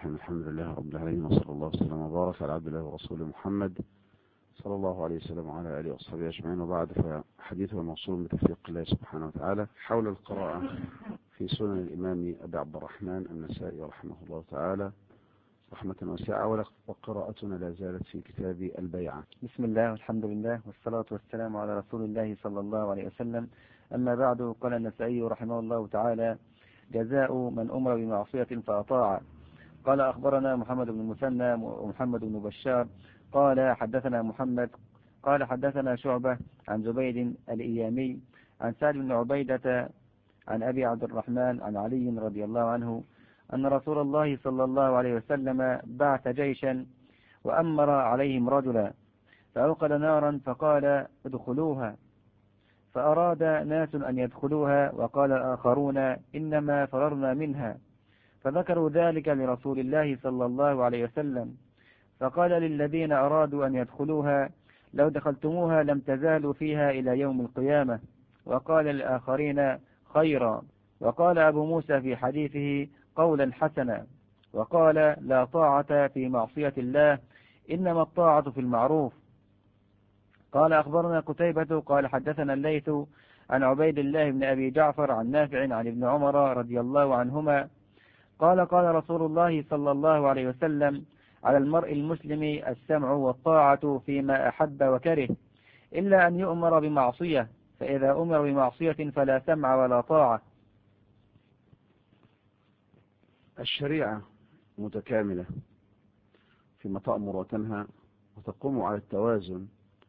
الرحيم. الحمد لله رب العالمين، وصلى الله وسلم وبارك على عبد الله ورسوله محمد صلى الله عليه وسلم وعلى آله وصحبه أجمعين، وبعد. فحديثنا موصول بتوفيق الله سبحانه وتعالى حول القراءة في سنن الإمام أبي عبد الرحمن النسائي رحمه الله تعالى رحمة واسعة، وقراءتنا لا زالت في كتاب البيعة. بسم الله والحمد لله والصلاة والسلام على رسول الله صلى الله عليه وسلم. أما بعد، قال النسائي رحمه الله تعالى: جزاء من أمر بمعصية فأطاع. قال: أخبرنا محمد بن المثنى ومحمد بن بشار قال حدثنا محمد قال حدثنا شعبة عن زبيد الإيامي عن سعد بن عبيدة عن أبي عبد الرحمن عن علي رضي الله عنه أن رسول الله صلى الله عليه وسلم بعث جيشا وأمر عليهم رجلا فأوقد نارا فقال: ادخلوها. فأراد ناس أن يدخلوها وقال الآخرون: إنما فررنا منها. فذكروا ذلك لرسول الله صلى الله عليه وسلم، فقال للذين أرادوا أن يدخلوها: لو دخلتموها لم تزالوا فيها إلى يوم القيامة. وقال للآخرين: خيرا. وقال أبو موسى في حديثه قولا حسنا، وقال: لا طاعة في معصية الله، إنما الطاعة في المعروف. قال: أخبرنا قتيبة قال حدثنا الليث عن عبيد الله بن أبي جعفر عن نافع عن ابن عمر رضي الله عنهما قال: قال رسول الله صلى الله عليه وسلم: على المرء المسلم السمع والطاعة فيما أحب وكره، إلا أن يؤمر بمعصية، فإذا أمر بمعصية فلا سمع ولا طاعة. الشريعة متكاملة فيما تأمر وتنهى، وتقوم على التوازن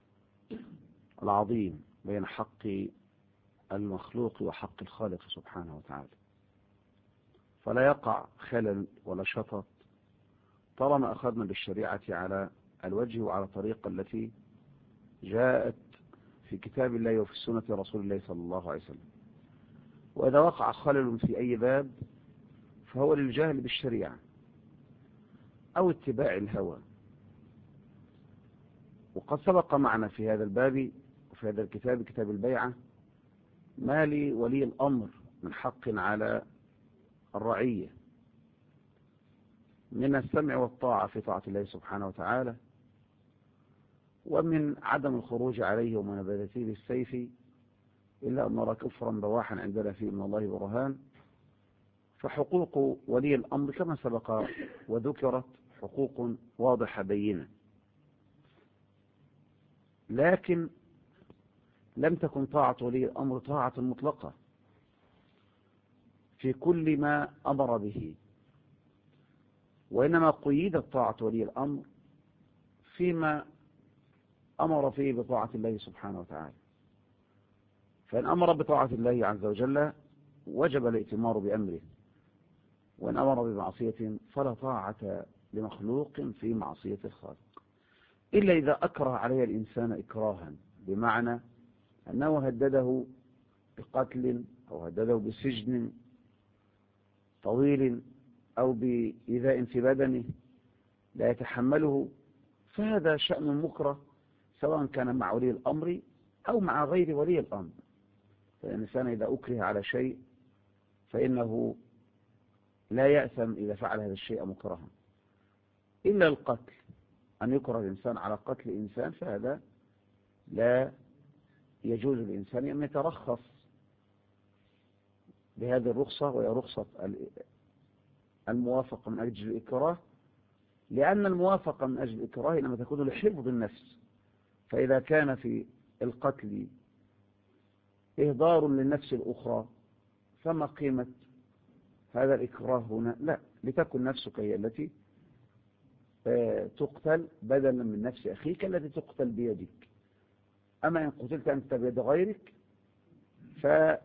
العظيم بين حق المخلوق وحق الخالق سبحانه وتعالى، فلا يقع خلل ولا شطط طالما أخذنا بالشريعة على الوجه وعلى الطريقة التي جاءت في كتاب الله وفي سنة رسول الله صلى الله عليه وسلم. وإذا وقع خلل في أي باب فهو للجهل بالشريعة أو اتباع الهوى. وقد سبق معنا في هذا الباب وفي هذا الكتاب، كتاب البيعة، ما لولي الأمر من حق على الرعية من السمع والطاعة في طاعة الله سبحانه وتعالى، ومن عدم الخروج عليه ومنابذته بالسيف إلا أن نرى كفرا بواحا عندنا فيه من الله برهان. فحقوق ولي الأمر كما سبق وذكرت حقوق واضحة بينة، لكن لم تكن طاعة ولي الأمر طاعة مطلقة في كل ما أمر به، وإنما قيدت طاعة ولي الأمر فيما أمر فيه بطاعة الله سبحانه وتعالى. فإن أمر بطاعة الله عز وجل وجب الائتمار بأمره، وإن أمر بمعصية فلا طاعة لمخلوق في معصية الخالق، إلا إذا أكره عليه الإنسان إكراها، بمعنى أنه هدده بقتل أو هدده بسجن طويل أو بإيذاء في بدنه لا يتحمله، فهذا شأن مكره سواء كان مع ولي الأمر أو مع غير ولي الأمر. فالإنسان إذا أكره على شيء فإنه لا يأثم إذا فعل هذا الشيء مكرها، إلا القتل، أن يكره الإنسان على قتل إنسان، فهذا لا يجوز للإنسان أن يترخص بهذه الرخصة، وهي رخصة الموافقة من أجل الإكراه، لأن الموافقة من أجل الإكراه لما تكون لحفظ النفس، فإذا كان في القتل إهدار للنفس الأخرى فما قيمة هذا الإكراه هنا؟ لا، لتكن نفسك هي التي تقتل بدلا من نفس أخيك التي تقتل بيدك. أما إن قتلت أنت بيد غيرك فهذا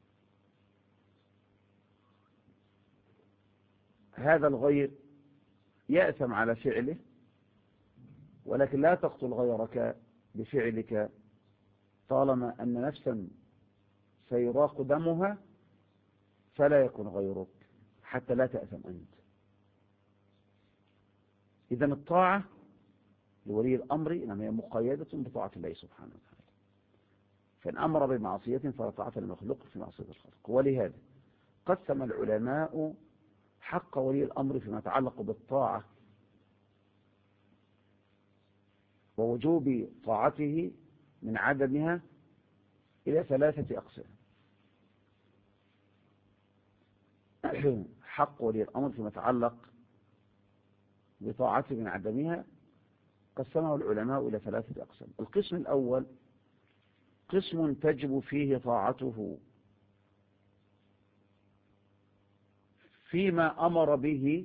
الغير يأثم على فعله، ولكن لا تقتل غيرك بفعلك طالما أن نفسا سيراق دمها، فلا يكون غيرك حتى لا تأثم أنت. إذن الطاعة لولي الأمر إنما هي مقيدة بطاعة الله سبحانه وتعالى، فإن أمر بمعصية فلا طاعة لمخلوق في معصية الخالق. ولهذا قسم العلماء حق ولي الأمر فيما يتعلق بالطاعة ووجوب طاعته من عدمها إلى 3 أقسام. حق ولي الأمر فيما يتعلق بطاعته من عدمها قسمه العلماء إلى 3 أقسام. القسم الأول قسم تجب فيه طاعته فيما أمر به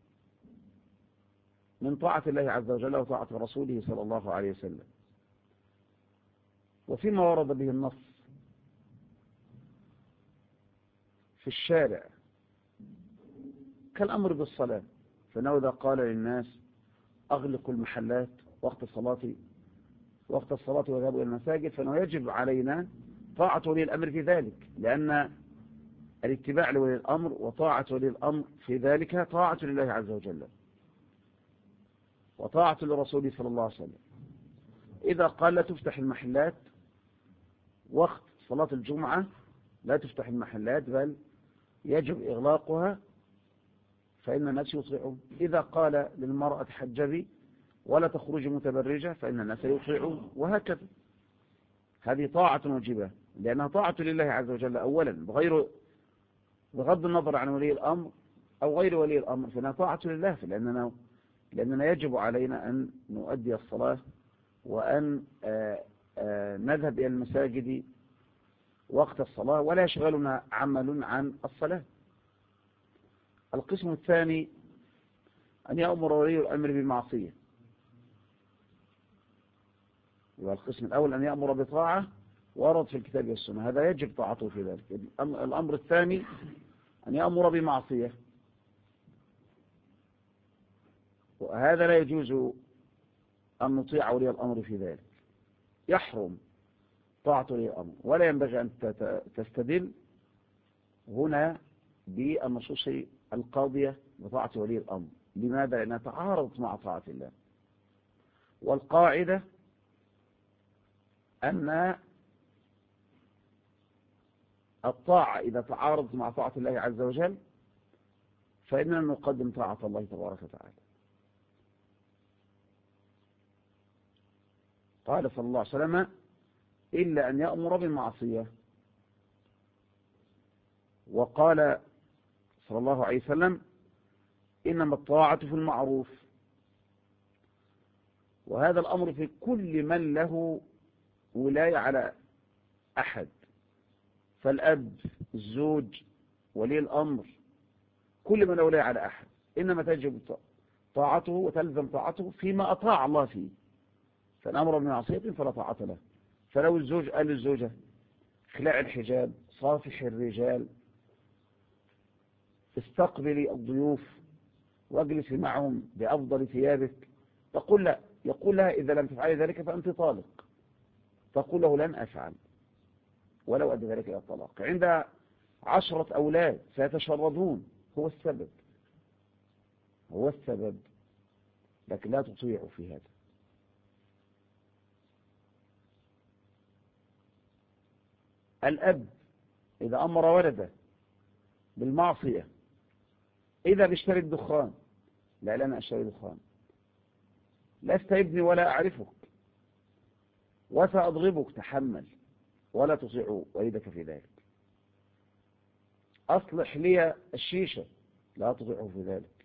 من طاعة الله عز وجل وطاعة رسوله صلى الله عليه وسلم، وفيما ورد به النص في الشارع كالأمر بالصلاة، فإنه إذا قال للناس أغلقوا المحلات وقت الصلاة وذهبوا إلى المساجد، فإنه يجب علينا طاعة ولي الأمر في ذلك، لأن الاتباع لولي الأمر وطاعة ولي الأمر في ذلك طاعة لله عز وجل وطاعة لرسوله صلى الله عليه وسلم. إذا قال لا تفتح المحلات وقت صلاة الجمعة، لا تفتح المحلات بل يجب إغلاقها، فإن الناس يطيعون. إذا قال للمرأة تحجبي ولا تخرج متبرجة، فإن الناس يطيعون، وهكذا. هذه طاعة واجبة لأنها طاعة لله عز وجل أولا، بغض النظر عن ولي الأمر أو غير ولي الأمر، فإنها طاعة لله، لأننا يجب علينا أن نؤدي الصلاة وأن نذهب إلى المساجد وقت الصلاة ولا يشغلنا عمل عن الصلاة. القسم الثاني أن يأمر ولي الأمر بمعصية. والقسم الأول أن يأمر بطاعة ورد في الكتاب والسنة، هذا يجب طاعته في ذلك. الأمر الثاني أن يأمر بمعصية، وهذا لا يجوز أن نطيع ولي الأمر في ذلك، يحرم طاعة ولي الأمر، ولا ينبغي أن تستدل هنا بالنصوص القاضية بطاعة ولي الأمر. لماذا؟ لأنها تعارضت مع طاعة الله، والقاعدة أن الطاعة إذا تعارضت مع طاعة الله عز وجل فإننا نقدم طاعة الله تبارك وتعالى. قال صلى الله عليه وسلم إلا أن يأمر بالمعصية، وقال صلى الله عليه وسلم إنما الطاعة في المعروف. وهذا الأمر في كل من له ولاية على أحد، فالأب، الزوج، ولي الأمر، كل من له ولاية على أحد إنما تجب طاعته وتلزم طاعته فيما أطاع الله فيه. فالأمر بمعصية فلا طاعة له. فلو الزوج قال للزوجة خلاع الحجاب، صافح الرجال، استقبلي الضيوف واجلسي معهم بأفضل ثيابك، تقول لا، يقول لها إذا لم تفعلي ذلك فأنت طالق، تقول له لن أفعل ولو أدى ذلك إلى الطلاق. عند 10 أولاد سيتشردون، هو السبب، لكن لا تطيع في هذا. الأب إذا أمر ولده بالمعصية، إذا بيشتري الدخان، لا أنا أشتري دخان، لست ابني ولا أعرفك وسأضربك، تحمل ولا تطيع والدك في ذلك. أصلح لي الشيشة، لا تطيعه في ذلك.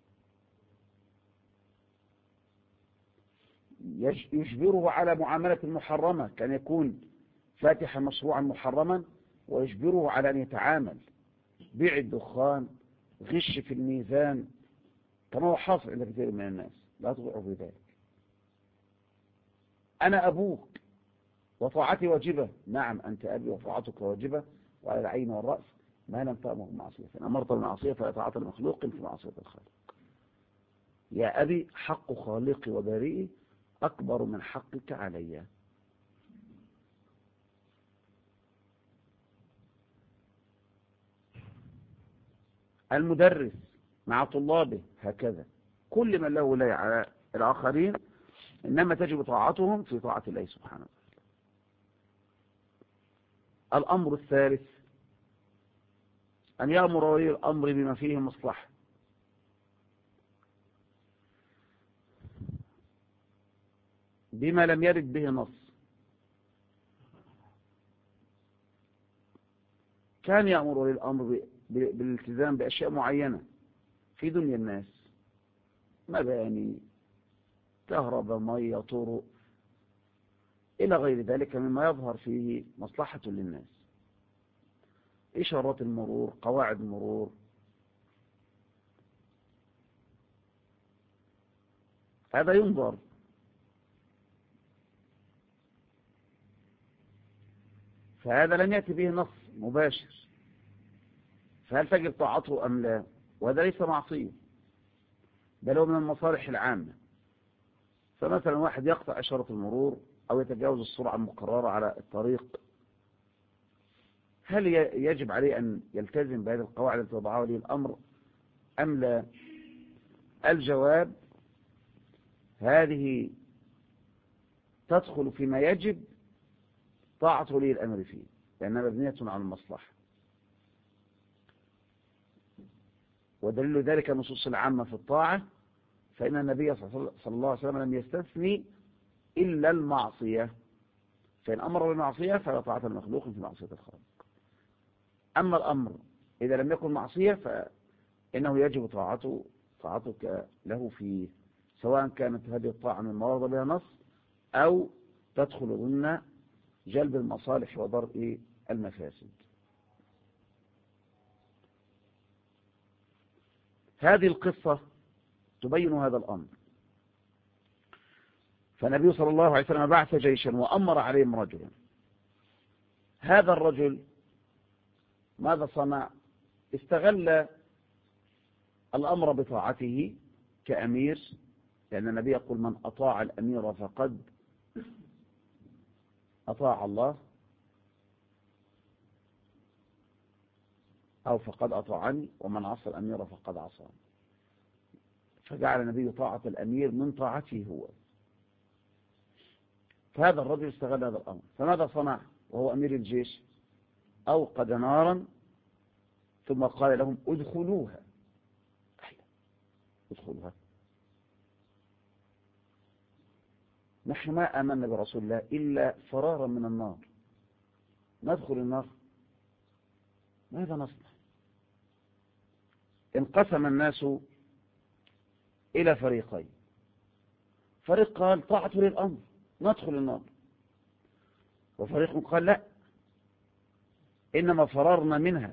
يجبره على معاملة محرمة، كان يكون فاتحا مشروعا محرما ويجبره على أن يتعامل، بيع الدخان، غش في الميزان، كما هو حاصل عند كثير من الناس، لا تطيعه في ذلك. أنا أبوك وطاعتي واجبة، نعم أنت أبي وطاعتك واجبة وعلى العين والرأس ما لم تأمر بالمعصية، فإن أمرت بالمعصية فلا طاعة لمخلوق في معصية الخالق. يا أبي حق خالقي وبارئي أكبر من حقك علي. المدرس مع طلابه هكذا، كل من له ولاية على الآخرين إنما تجب طاعتهم في طاعة الله سبحانه وتعالى. الأمر الثالث أن يأمر ولي الأمر بما فيه مصلحة. بما لم يرد به نص، كان يأمر ولي الأمر بالالتزام بأشياء معينة في دنيا الناس، مباني، كهرباء، مية، طرق، إلى غير ذلك مما يظهر فيه مصلحة للناس، إشارات المرور، قواعد المرور. هذا ينظر، فهذا لم يأتي به نص مباشر، فهل تجب طاعته أم لا؟ وهذا ليس معصية، بل هو من المصالح العامة. فمثلا واحد يقطع إشارة المرور أو يتجاوز السرعة المقررة على الطريق، هل يجب عليه أن يلتزم بهذه القواعد التي وضعها ولي الأمر أم لا؟ الجواب: هذه تدخل فيما يجب طاعة ولي الأمر فيه، لأنها مبنية على المصلحة. ودليل ذلك النصوص العامة في الطاعة، فإن النبي صلى الله عليه وسلم لم يستثني إلا المعصية، فإن أمر بالمعصية فلا طاعة المخلوق في معصية الخالق. أما الأمر إذا لم يكن معصية فإنه يجب طاعتك له فيه، سواء كانت هذه الطاعة من ورد بها نص أو تدخل ضمن جلب المصالح ودرء المفاسد. هذه القصة تبين هذا الأمر. فالنبي صلى الله عليه وسلم بعث جيشا وأمر عليهم رجلا. هذا الرجل ماذا صنع؟ استغل الأمر بطاعته كأمير، لأن النبي يقول: من أطاع الأمير فقد أطاع الله، أو فقد أطاعني، ومن عصى الأمير فقد عصاني. فجعل النبي طاعة الأمير من طاعته هو. فهذا الرجل استغل هذا الأمر، فماذا صنع وهو أمير الجيش؟ أوقد نارا ثم قال لهم: ادخلوها. ادخلوها. نحن ما آمنا برسول الله إلا فرارا من النار، ندخل النار؟ ماذا نصنع؟ انقسم الناس إلى فريقين، فريق قال: طاعة ولي الأمر، ندخل النار. وفريق قال: لا، إنما فررنا منها.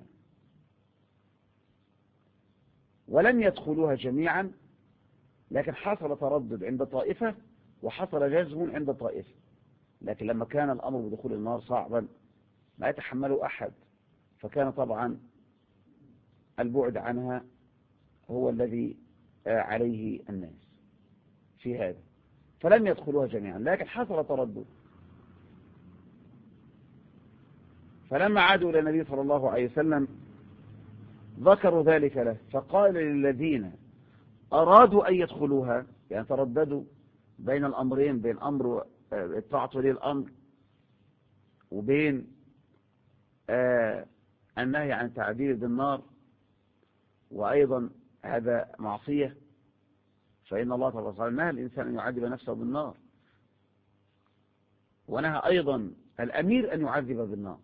ولم يدخلوها جميعا، لكن حصل تردد عند طائفة وحصل جزم عند طائفة. لكن لما كان الأمر بدخول النار صعبا لا يتحمله أحد، فكان طبعا البعد عنها هو الذي عليه الناس في هذا، فلم يدخلوها جميعا، لكن حصل تردد. فلما عادوا إلى النبي صلى الله عليه وسلم ذكروا ذلك له، فقال للذين أرادوا أن يدخلوها، يعني ترددوا بين الأمرين، بين أمر طاعة ولي الأمر وبين النهي عن تعذيب بالنار، وأيضا هذا معصية، فإن الله تبارك وتعالى نهى الإنسان أن يعذب نفسه بالنار، ونهى أيضا الأمير أن يعذب بالنار،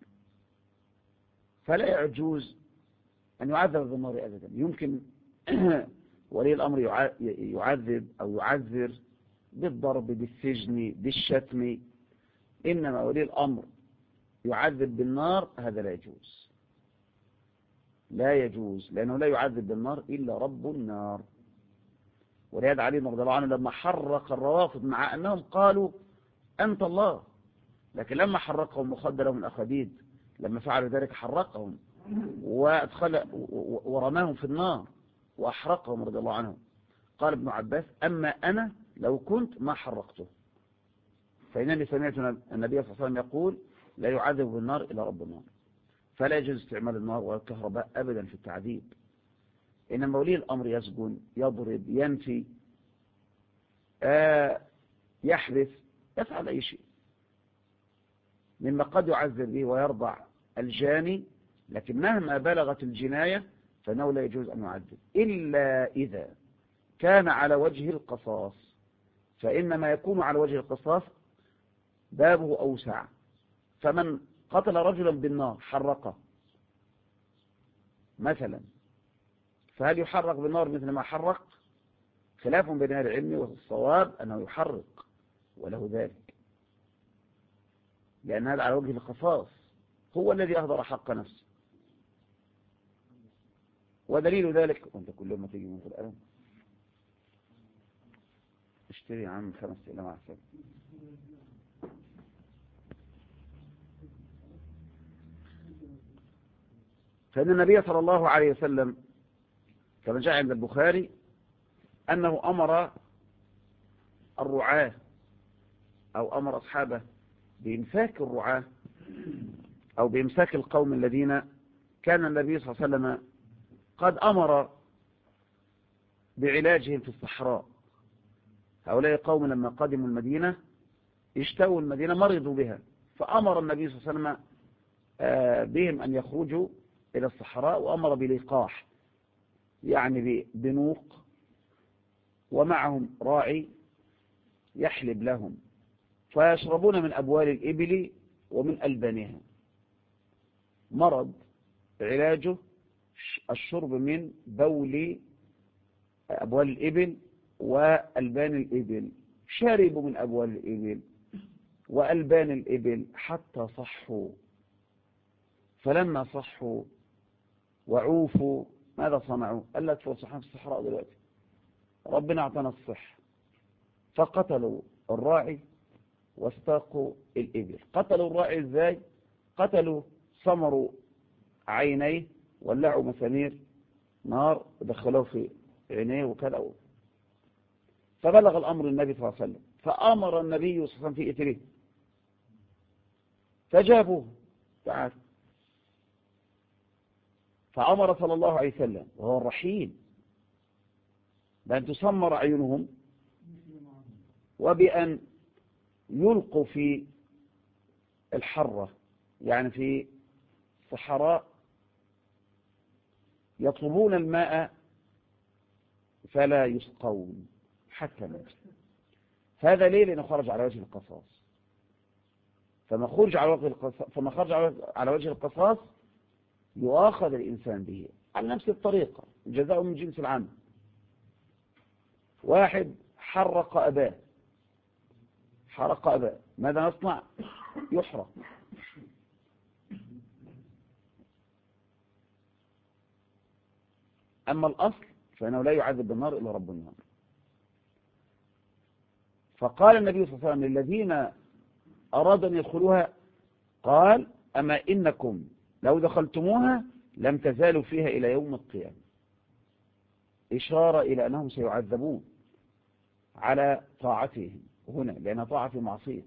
فلا يجوز أن يعذب بالنار أبدا. يمكن ولي الأمر يعذب أو يعذر بالضرب، بالسجن، بالشتم، إنما ولي الأمر يعذب بالنار هذا لا يجوز، لا يجوز، لأنه لا يعذب بالنار إلا رب النار. ولهذا علي رضي الله عنه لما حرق الروافض مع أنهم قالوا أنت الله، لكن لما حرقهم وخد لهم الأخديد، لما فعلوا ذلك حرقهم وادخل ورماهم في النار وأحرقهم رضي الله عنهم. قال ابن عباس: أما أنا لو كنت ما حرقته، فإنني سمعت النبي صلى الله عليه وسلم يقول: لا يعذب بالنار إلا رب النار. فلا يجوز استعمال النار والكهرباء أبدا في التعذيب، إنما ولي الأمر يسجن، يضرب، ينفي، يحبس، يفعل أي شيء مما قد يعذب به ويرضع الجاني، لكن مهما بلغت الجناية فإنه لا يجوز أن يعذب إلا إذا كان على وجه القصاص، فإنما يكون على وجه القصاص بابه أوسع. فمن قتل رجلا بالنار حرقه مثلا، فهل يحرق بالنار مثل ما حرق؟ خلاف بين أهل العلم، والصواب أنه يحرق وله ذلك، لأن هذا على وجه القصاص، هو الذي أهدر حق نفسه. ودليل ذلك، وانت كل يوم تيجي من القلم اشتري عن 5 إلى مع السلامة. فإن النبي صلى الله عليه وسلم كما جاء عند البخاري أنه أمر الرعاة أو أمر أصحابه بإمساك الرعاة أو بإمساك القوم الذين كان النبي صلى الله عليه وسلم قد أمر بعلاجهم في الصحراء. هؤلاء قوم لما قدموا المدينة اشتووا المدينة مرضوا بها، فأمر النبي صلى الله عليه وسلم بهم أن يخرجوا إلى الصحراء، وأمر بلقاح يعني بنوق، ومعهم راعي يحلب لهم، فيشربون من أبوال الإبل ومن ألبانها. مرض علاجه الشرب من بول أبوال الإبل وألبان الإبل. شربوا من أبوال الإبل وألبان الإبل حتى صحوا، فلما صحوا وعوفوا ماذا صنعوا؟ قال لك صحوا في الصحراء دلوقتي، ربنا اعطانا الصح، فقتلوا الراعي واستاقوا الإبل. قتلوا الراعي ازاي؟ قتلوا صمروا عينيه، ولعوا مسامير نار ودخلوه في عينيه وكذا. فبلغ الأمر النبي صلى الله عليه وسلم، فأمر النبي صلى الله عليه وسلم في إثره، فجابوه تعال. فأمر صلى الله عليه وسلم وهو الرحيم بأن تسمر عيونهم، وبأن يلقوا في الحرة، يعني في الصحراء يطلبون الماء فلا يسقون حتى مات. هذا ليه؟ لأنه خرج على وجه القصاص. فما خرج على وجه القصاص يؤاخذ الإنسان به على نفس الطريقة، الجزاء من جنس العمل. واحد حرق أباه، ماذا نصنع؟ يحرق. أما الأصل فإنه لا يعذب بالنار إلا رب النار. فقال النبي صلى الله عليه وسلم للذين أرادوا أن يدخلوها، قال أما إنكم لو دخلتموها لم تزالوا فيها إلى يوم القيامة، إشارة إلى أنهم سيعذبون على طاعتهم هنا، لأن طاعة معصية.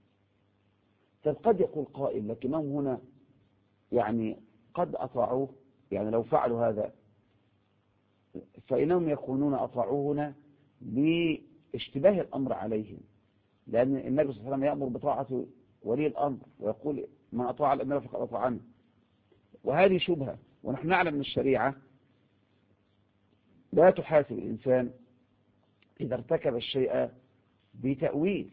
قد يقول قائل لكنهم هنا يعني قد أطاعوه، يعني لو فعلوا هذا فإنهم يكونون أطاعوه هنا لاشتباه الأمر عليهم، لأن النبي صلى الله عليه وسلم يأمر بطاعة ولي الأمر ويقول من أطاع الأمير فقد أطاعني، وهذه شبهة. ونحن نعلم من الشريعة لا تحاسب الإنسان إذا ارتكب الشيء بتأويل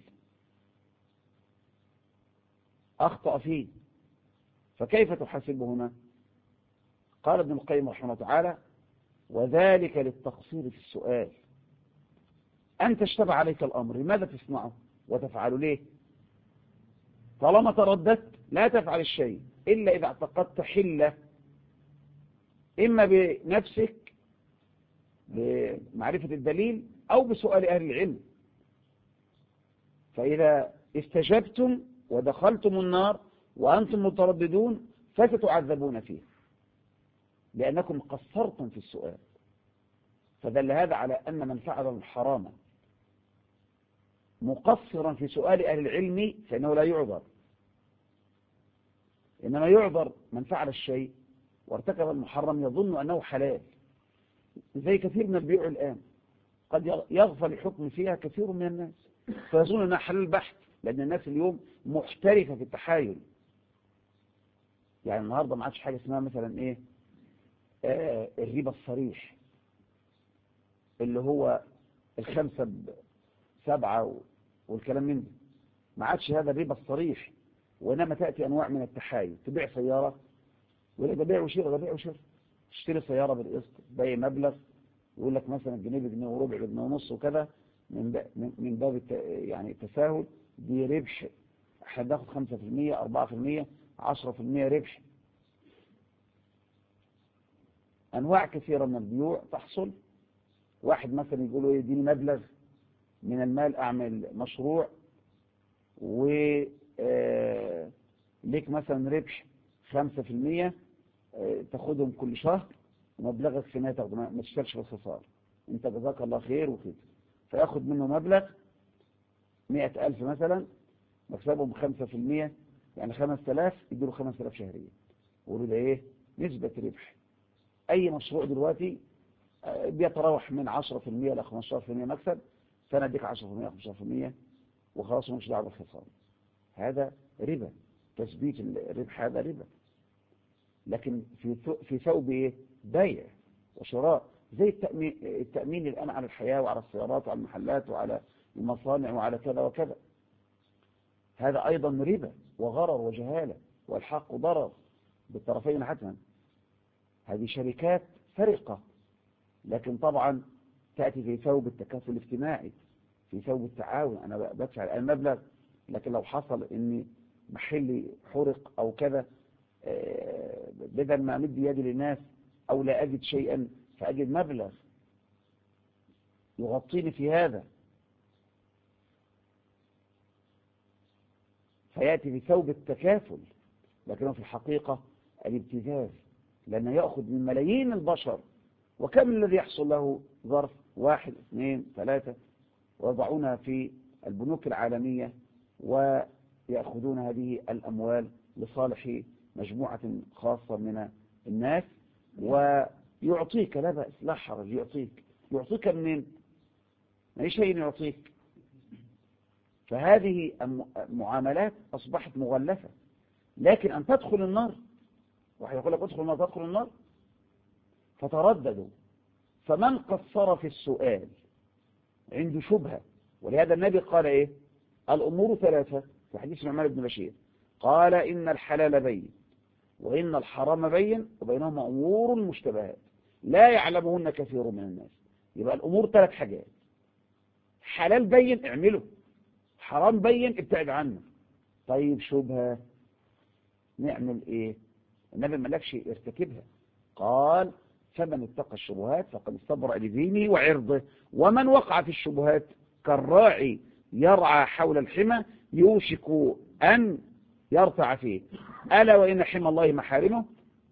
أخطأ فيه، فكيف تحاسبه هنا؟ قال ابن القيم رحمه الله تعالى وذلك للتقصير في السؤال. أنت اشتبه عليك الأمر، لماذا تصنعه وتفعله ليه؟ طالما ترددت لا تفعل الشيء إلا إذا اعتقدت حلة، إما بنفسك بمعرفة الدليل أو بسؤال أهل العلم. فإذا استجبتم ودخلتم النار وأنتم مترددون فستعذبون فيه لأنكم قصرتم في السؤال. فدل هذا على أن من فعل الحرام مقصرا في سؤال أهل العلم فإنه لا يعذر، إنما يعذر من فعل الشيء وارتكب المحرم يظن أنه حلال، زي كثير من البيوع الآن قد يغفل الحكم فيها كثير من الناس فيظن أنها حلال بحت، لأن الناس اليوم محترفة في التحايل. يعني النهاردة ما عادش حاجة اسمها مثلا إيه الربا الصريح اللي هو 5% 7 والكلام من ده. ما عادش هذا الربا الصريح، وإنما تأتي أنواع من التحايل. تبيع سيارة ولا ده بيع وشراء، ده بيع وشراء. تشتري سيارة بالقسط بأي مبلغ، يقول لك مثلا جنيه بجنيه وربع بجنيه ونص وكذا، من باب يعني التساهل. دي ربح، احنا بناخد 5%، 4%، 10% ربح. أنواع كثيرة من البيوع تحصل. واحد مثلا يقول له يديني مبلغ من المال أعمل مشروع، وليك مثلا ربح 5%، تاخدهم كل شهر ومبلغك في نهاية تاخده، ما تشتغلش بالخسارة، انت جزاك الله خير وكده. فياخد منه مبلغ 100,000 مثلا، مكسبهم 5%، يعني 5000، يديله 5000 شهريا، ويقولوا ده ايه؟ نسبة ربح. اي مشروع دلوقتي بيتراوح من 10% ل 15% مكسب، فانا اديك 10% 15% وخلاص، مش دعوه بالخساره. هذا ربا، تثبيت الربح هذا ربا. لكن في ثوب ايه؟ بيع وشراء، زي التأمين الآن على الحياة وعلى السيارات وعلى المحلات وعلى المصانع وعلى كذا وكذا. هذا أيضا ربا وغرر وجهالة، والحق ضرر بالطرفين حتما. هذه شركات سرقة، لكن طبعا تأتي في ثوب التكافل الاجتماعي، في ثوب التعاون. أنا بدفع الآن مبلغ، لكن لو حصل إن محلي حرق أو كذا، بدل ما أمد يدي للناس أو لا أجد شيئا، فأجد مبلغ يغطيني في هذا، فيأتي في ثوب التكافل، لكنه في الحقيقة الابتذاز، لأنه يأخذ من ملايين البشر. وكم الذي يحصل له ظرف 1 2 3، ويضعونها في البنوك العالمية ويأخذون هذه الأموال لصالح مجموعة خاصة من الناس، ويعطيك لا بأس لا حرج، يعطيك منين؟ ما شيء يعطيك. فهذه المعاملات أصبحت مغلفة. لكن أن تدخل النار، واحد يقول لك ادخل النار، تدخل النار، فترددوا. فمن قصر في السؤال عنده شبهة، ولهذا النبي قال إيه؟ الأمور 3 في حديث النعمان بن بشير، قال إن الحلال بين وإن الحرام بين وبينهما أمور مشتبهات لا يعلمهن كثير من الناس. يبقى الأمور 3 حاجات: حلال بين اعمله، حرام بين ابتعد عنه. طيب شبهة نعمل ايه؟ النبي ما قالكش ارتكبها، قال فمن اتقى الشبهات فقد استبرأ لدينه وعرضه، ومن وقع في الشبهات كالراعي يرعى حول الحمى يوشك أن يرتع فيه. ألا وإن حمى الله محارمه،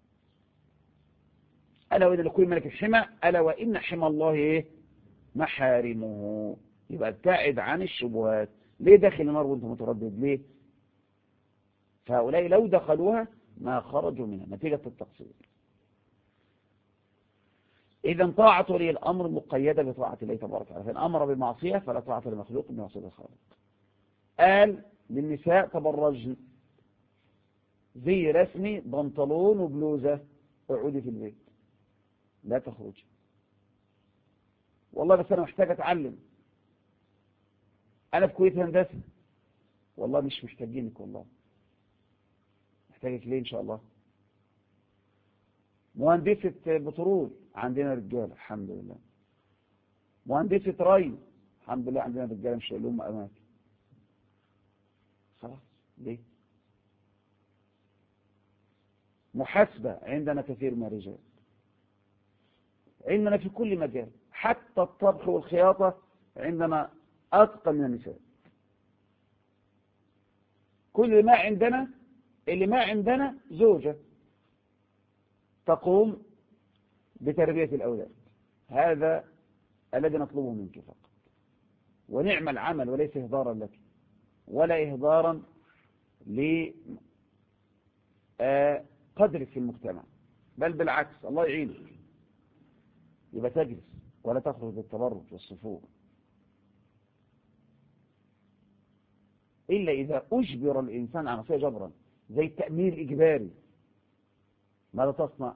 ألا وإن لكل ملك حمى، ألا وإن حمى الله إيه؟ محارمه. يبقى ابتعد عن الشبهات. ليه داخل النار وانت متردد؟ ليه؟ فهؤلاء لو دخلوها ما خرجوا منها نتيجة التقصير. إذا طاعة ولي الأمر مقيدة بطاعة الله تبارك وتعالى، فإن أمر بمعصية فلا طاعة لمخلوق بمعصية الخالق. قال للنساء تبرجن، زي رسمي، بنطلون وبلوزة، اقعدي في البيت لا تخرجي. والله بس أنا محتاج أتعلم، أنا في كلية هندسة. والله مش محتاجينك، والله محتاجك ليه؟ إن شاء الله. مهندسة بترول، عندنا رجالة الحمد لله. مهندسة ري، الحمد لله عندنا رجالة مش لهم أماكن. خلاص ليه؟ محاسبة، عندنا كثير من الرجال، عندنا في كل مجال، حتى الطبخ والخياطة عندنا أتقن من النساء. كل ما عندنا، اللي ما عندنا زوجة تقوم بتربية الأولاد. هذا الذي نطلبه منك فقط، ونعم العمل، وليس إهدارا لك ولا إهدارا لقدرك في المجتمع، بل بالعكس الله يعينك. يبقى تجلس ولا تخرج بالتبرج والصفور، إلا إذا أجبر الإنسان على معصية جبرا، زي التأمين الإجباري. ماذا تصنع؟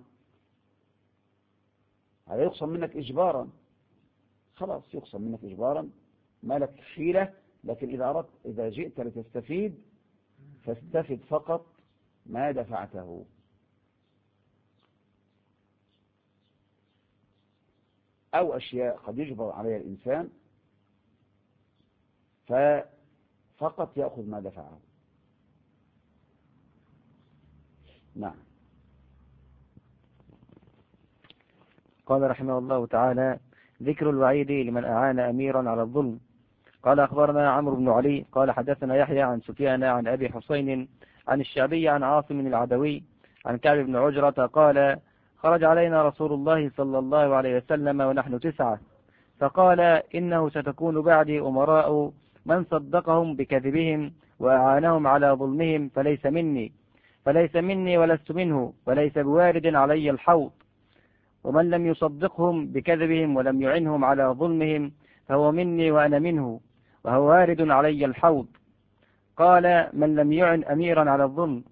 هذا يقسم منك إجبارا، خلاص يقسم منك إجبارا، ما لك حيلة، لكن إذا جئت لتستفيد فاستفد فقط ما دفعته. أو أشياء قد يجبر عليها الإنسان ففقط يأخذ ما دفعه. نعم. قال رحمه الله تعالى: ذكر الوعيد لمن أعان أميرا على الظلم. قال أخبرنا عمرو بن علي قال حدثنا يحيى عن سفيان عن أبي حسين عن الشعبي عن عاصم العدوي عن كعب بن عجرة قال: خرج علينا رسول الله صلى الله عليه وسلم ونحن 9، فقال: إنه ستكون بعدي أمراء من صدقهم بكذبهم وأعانهم على ظلمهم فليس مني ولست منه، وليس بوارد علي الحوض. ومن لم يصدقهم بكذبهم ولم يعنهم على ظلمهم فهو مني وأنا منه، وهو وارد علي الحوض. قال: من لم يعن أميرا على الظلم.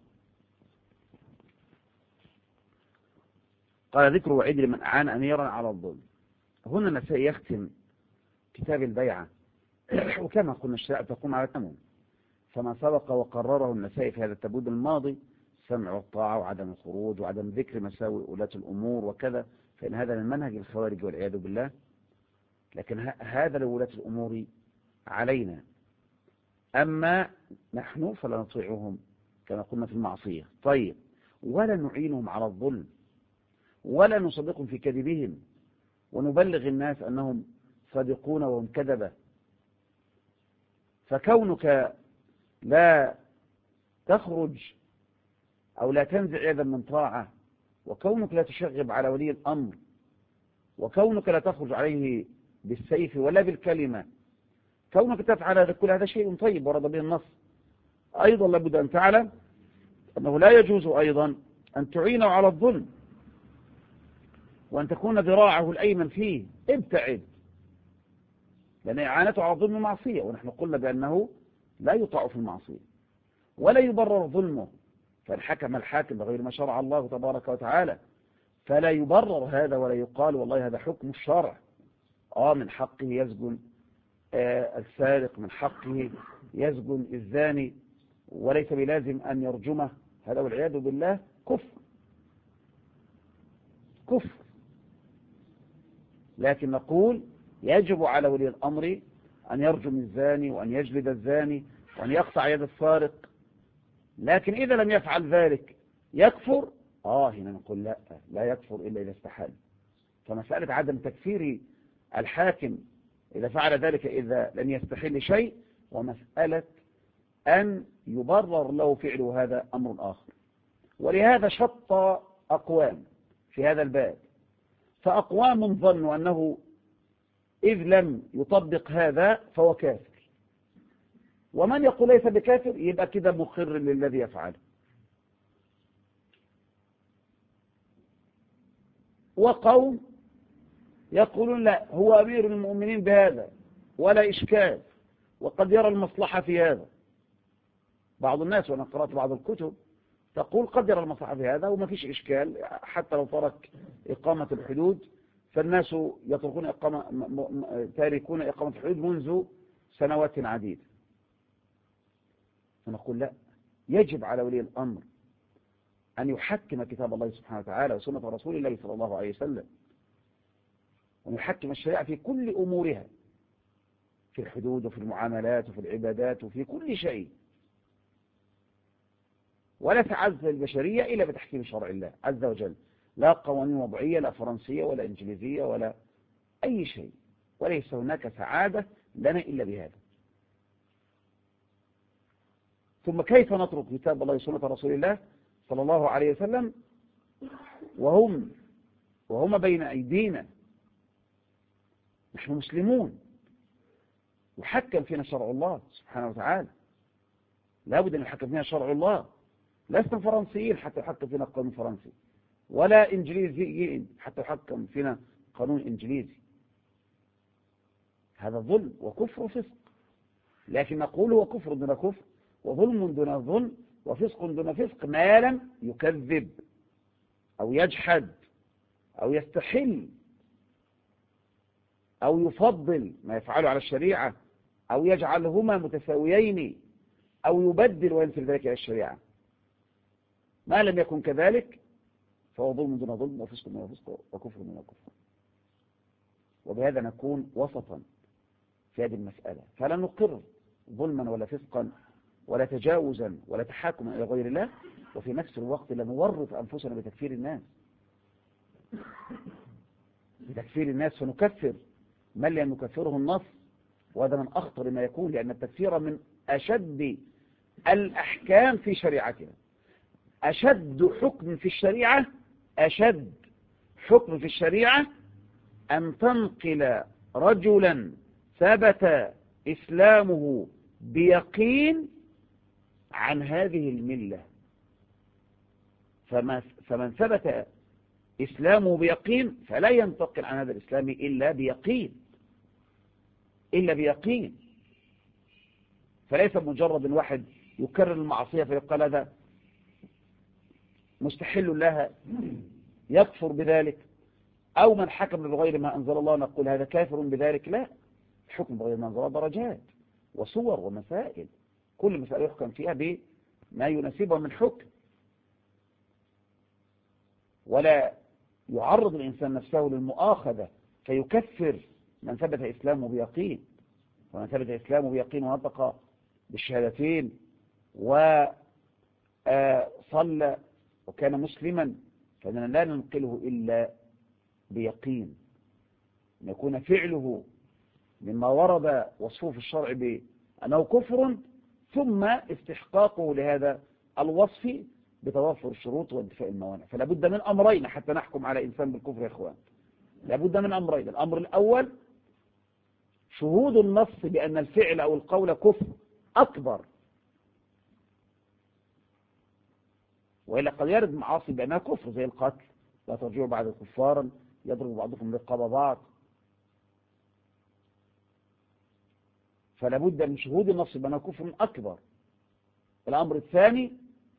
قال: ذكر وعيد لمن أعان أميرا على الظلم. هنا النسائي يختم كتاب البيعة وكما قلنا الشريعة تقوم على التمام، فما سبق وقرره النسائي في هذا التبويب الماضي: السمع والطاعة وعدم الخروج وعدم ذكر مساوئ ولاة الأمور وكذا، فإن هذا من منهج الخوارج والعياذ بالله. لكن هذا لولاة الأمور علينا، أما نحن فلا نطيعهم كما قلنا في المعصية. طيب، ولا نعينهم على الظلم ولا نصدقهم في كذبهم ونبلغ الناس أنهم صادقون وهم كذبة. فكونك لا تخرج أو لا تنزع يدا من طاعة، وكونك لا تشغب على ولي الأمر، وكونك لا تخرج عليه بالسيف ولا بالكلمة، كونك تفعل كل هذا شيء طيب ورد به النص. أيضا لابد أن تعلم أنه لا يجوز أيضا أن تعينه على الظلم وأن تكون ذراعه الأيمن فيه. ابتعد، لأن إعانته على الظلم معصية، ونحن قلنا بأنه لا يطاع في المعصية ولا يبرر ظلمه، فالحكم الحاكم بغير ما شرع الله تبارك وتعالى، فلا يبرر هذا ولا يقال والله هذا حكم الشرع. من حقه يسجن السارق، من حقه يسجن الزاني، وليس بلازم أن يرجمه. هذا والعياذ بالله كفر. لكن نقول يجب على ولي الأمر أن يرجم الزاني وأن يجلد الزاني وأن يقطع يد السارق. لكن إذا لم يفعل ذلك يكفر. هنا نقول لا يكفر إلا إذا استحال. فمسألة عدم تكفير الحاكم إذا فعل ذلك إذا لم يستحل شيء، ومسألة أن يبرر له فعله هذا أمر آخر. ولهذا شط أقوام في هذا الباب، فأقوام ظنوا أنه إذ لم يطبق هذا فهو كافر، ومن يقول ليس بكافر يبقى كده مقر للذي يفعله. وقوم يقولون لا، هو أمير المؤمنين بهذا ولا إشكال، وقد يرى المصلحة في هذا. بعض الناس وأنا قرأت بعض الكتب تقول قد يرى المصلحة في هذا وما فيش إشكال، حتى لو ترك إقامة الحدود فالناس تاركون إقامة الحدود منذ سنوات عديدة. فنقول لا، يجب على ولي الأمر أن يحكم كتاب الله سبحانه وتعالى وسنة رسول الله صلى الله عليه وسلم، وأن يحكم الشريعة في كل أمورها، في الحدود وفي المعاملات وفي العبادات وفي كل شيء. ولا تعز البشرية إلا بتحكيم شرع الله عز وجل، لا قوانين وضعية، لا فرنسية ولا إنجليزية ولا أي شيء، وليس هناك سعادة لنا إلا بهذا. ثم كيف نترك كتاب الله وسنة رسول الله صلى الله عليه وسلم وهم بين أيدينا؟ نحن مسلمون يحكم فينا شرع الله سبحانه وتعالى، لا بد أن يحكم فينا شرع الله. لسنا فرنسيين حتى يحكم فينا قانون فرنسي، ولا إنجليزيين حتى يحكم فينا قانون إنجليزي. هذا ظلم وكفر وفسق. لكن نقول هو كفر دون كفر، وظلم دون ظلم، وفسق دون فسق، ما لم يكذب أو يجحد أو يستحل أو يفضل ما يفعله على الشريعة أو يجعلهما متساويين أو يبدل وينسب ذلك إلى الشريعة. ما لم يكن كذلك فهو ظلم دون ظلم وفسق من فسق وكفر من كفر. وبهذا نكون وسطا في هذه المسألة، فلا نقر ظلما ولا فسقا ولا تجاوزا ولا تحاكما إلى غير الله، وفي نفس الوقت لا نورط أنفسنا بتكفير الناس فنكفر من لم يكفره النص، وهذا من أخطر ما يكون، لأن التكفير من أشد الأحكام في شريعتنا. أشد حكم في الشريعة أن تنقل رجلا ثبت إسلامه بيقين عن هذه الملة. فمن ثبت إسلامه بيقين فلا ينتقل عن هذا الإسلام إلا بيقين. فليس مجرد واحد يكرر المعصية فيقال هذا مستحل لها يكفر بذلك، أو من حكم بغير ما أنزل الله نقول هذا كافر بذلك. لا، الحكم بغير ما أنزل الله درجات وصور ومسائل، كل مسألة يحكم فيها بما يناسبها من حكم، ولا يعرض الإنسان نفسه للمؤاخذة فيكفر من ثبت إسلامه بيقين. ومن ثبت إسلامه بيقين ونطق بالشهادتين وصلى وكان مسلما فإننا لا ننقله إلا بيقين، أن يكون فعله مما ورد وصفه في الشرع بأنه كفر، ثم استحقاقه لهذا الوصف بتوفر الشروط وانتفاء الموانع. فلا بد من أمرين حتى نحكم على إنسان بالكفر يا إخوان، لا بد من أمرين. الأمر الأول شهود النص بأن الفعل أو القول كفر أكبر، وإلا قد يرد معاصي بأنها كفر زي القتل، لا ترجعوا بعد كفارا يضرب بعضكم رقاب بعض. فلا بد من شهود النص بأنها كفر أكبر. الأمر الثاني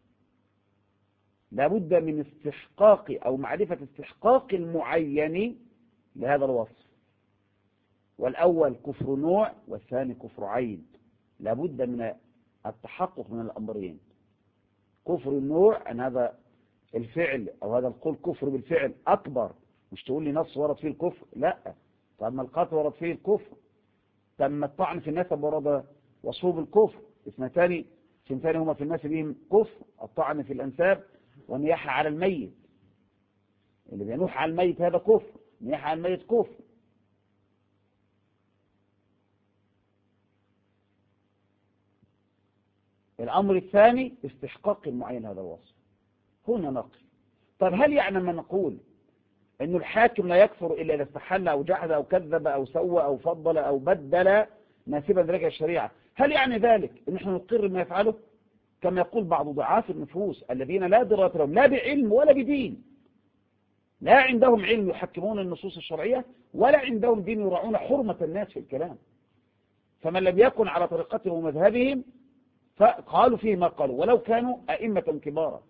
لا بد من استحقاق أو معرفة استحقاق المعين لهذا الوصف، والأول كفر نوع والثاني كفر عين. لا بد من التحقق من الأمرين. كفر النوع أن هذا الفعل أو هذا القول كفر بالفعل أكبر، مش تقول لي نص ورد فيه الكفر، لا. طب ما القتل ورد فيه الكفر، تم الطعن في النسب ورد وصوب الكفر. اثنتان هما في الناس بهم كفر، الطعن في الأنساب والنياحة على الميت. اللي بينوح على الميت هذا كفر، نياحة على الميت كفر. الأمر الثاني استحقاق المعين هذا الوصف. هنا نقل. طب هل يعني ما نقول أن الحاكم لا يكفر إلا إذا استحل أو جحد أو كذب أو سوى أو فضل أو بدل ناسبا ذلك الشريعة، هل يعني ذلك أن نحن نقر ما يفعله؟ كما يقول بعض ضعاف النفوس الذين لا دراية لهم لا بعلم ولا بدين، لا عندهم علم يحكمون النصوص الشرعية ولا عندهم دين يراعون حرمة الناس في الكلام، فمن لم يكن على طريقتهم ومذهبهم فقالوا فيه ما قالوا ولو كانوا أئمة كبارا.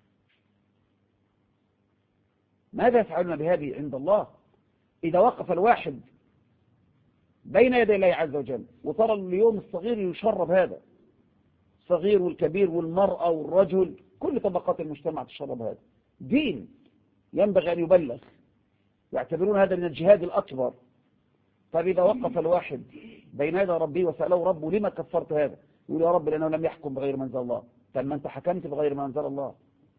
ماذا يفعلون بهذه عند الله؟ إذا وقف الواحد بين يدي الله عز وجل وترى اليوم الصغير يشرب، هذا الصغير والكبير والمرأة والرجل كل طبقات المجتمع تشرب هذا، دين ينبغي أن يبلغ، يعتبرون هذا من الجهاد الأكبر. طيب إذا وقف الواحد بين يدي ربي وسأله ربه لما كفرت هذا؟ يقول يا رب لأنه لم يحكم بغير ما أنزل الله. طيب ما أنت حكمت بغير ما أنزل الله،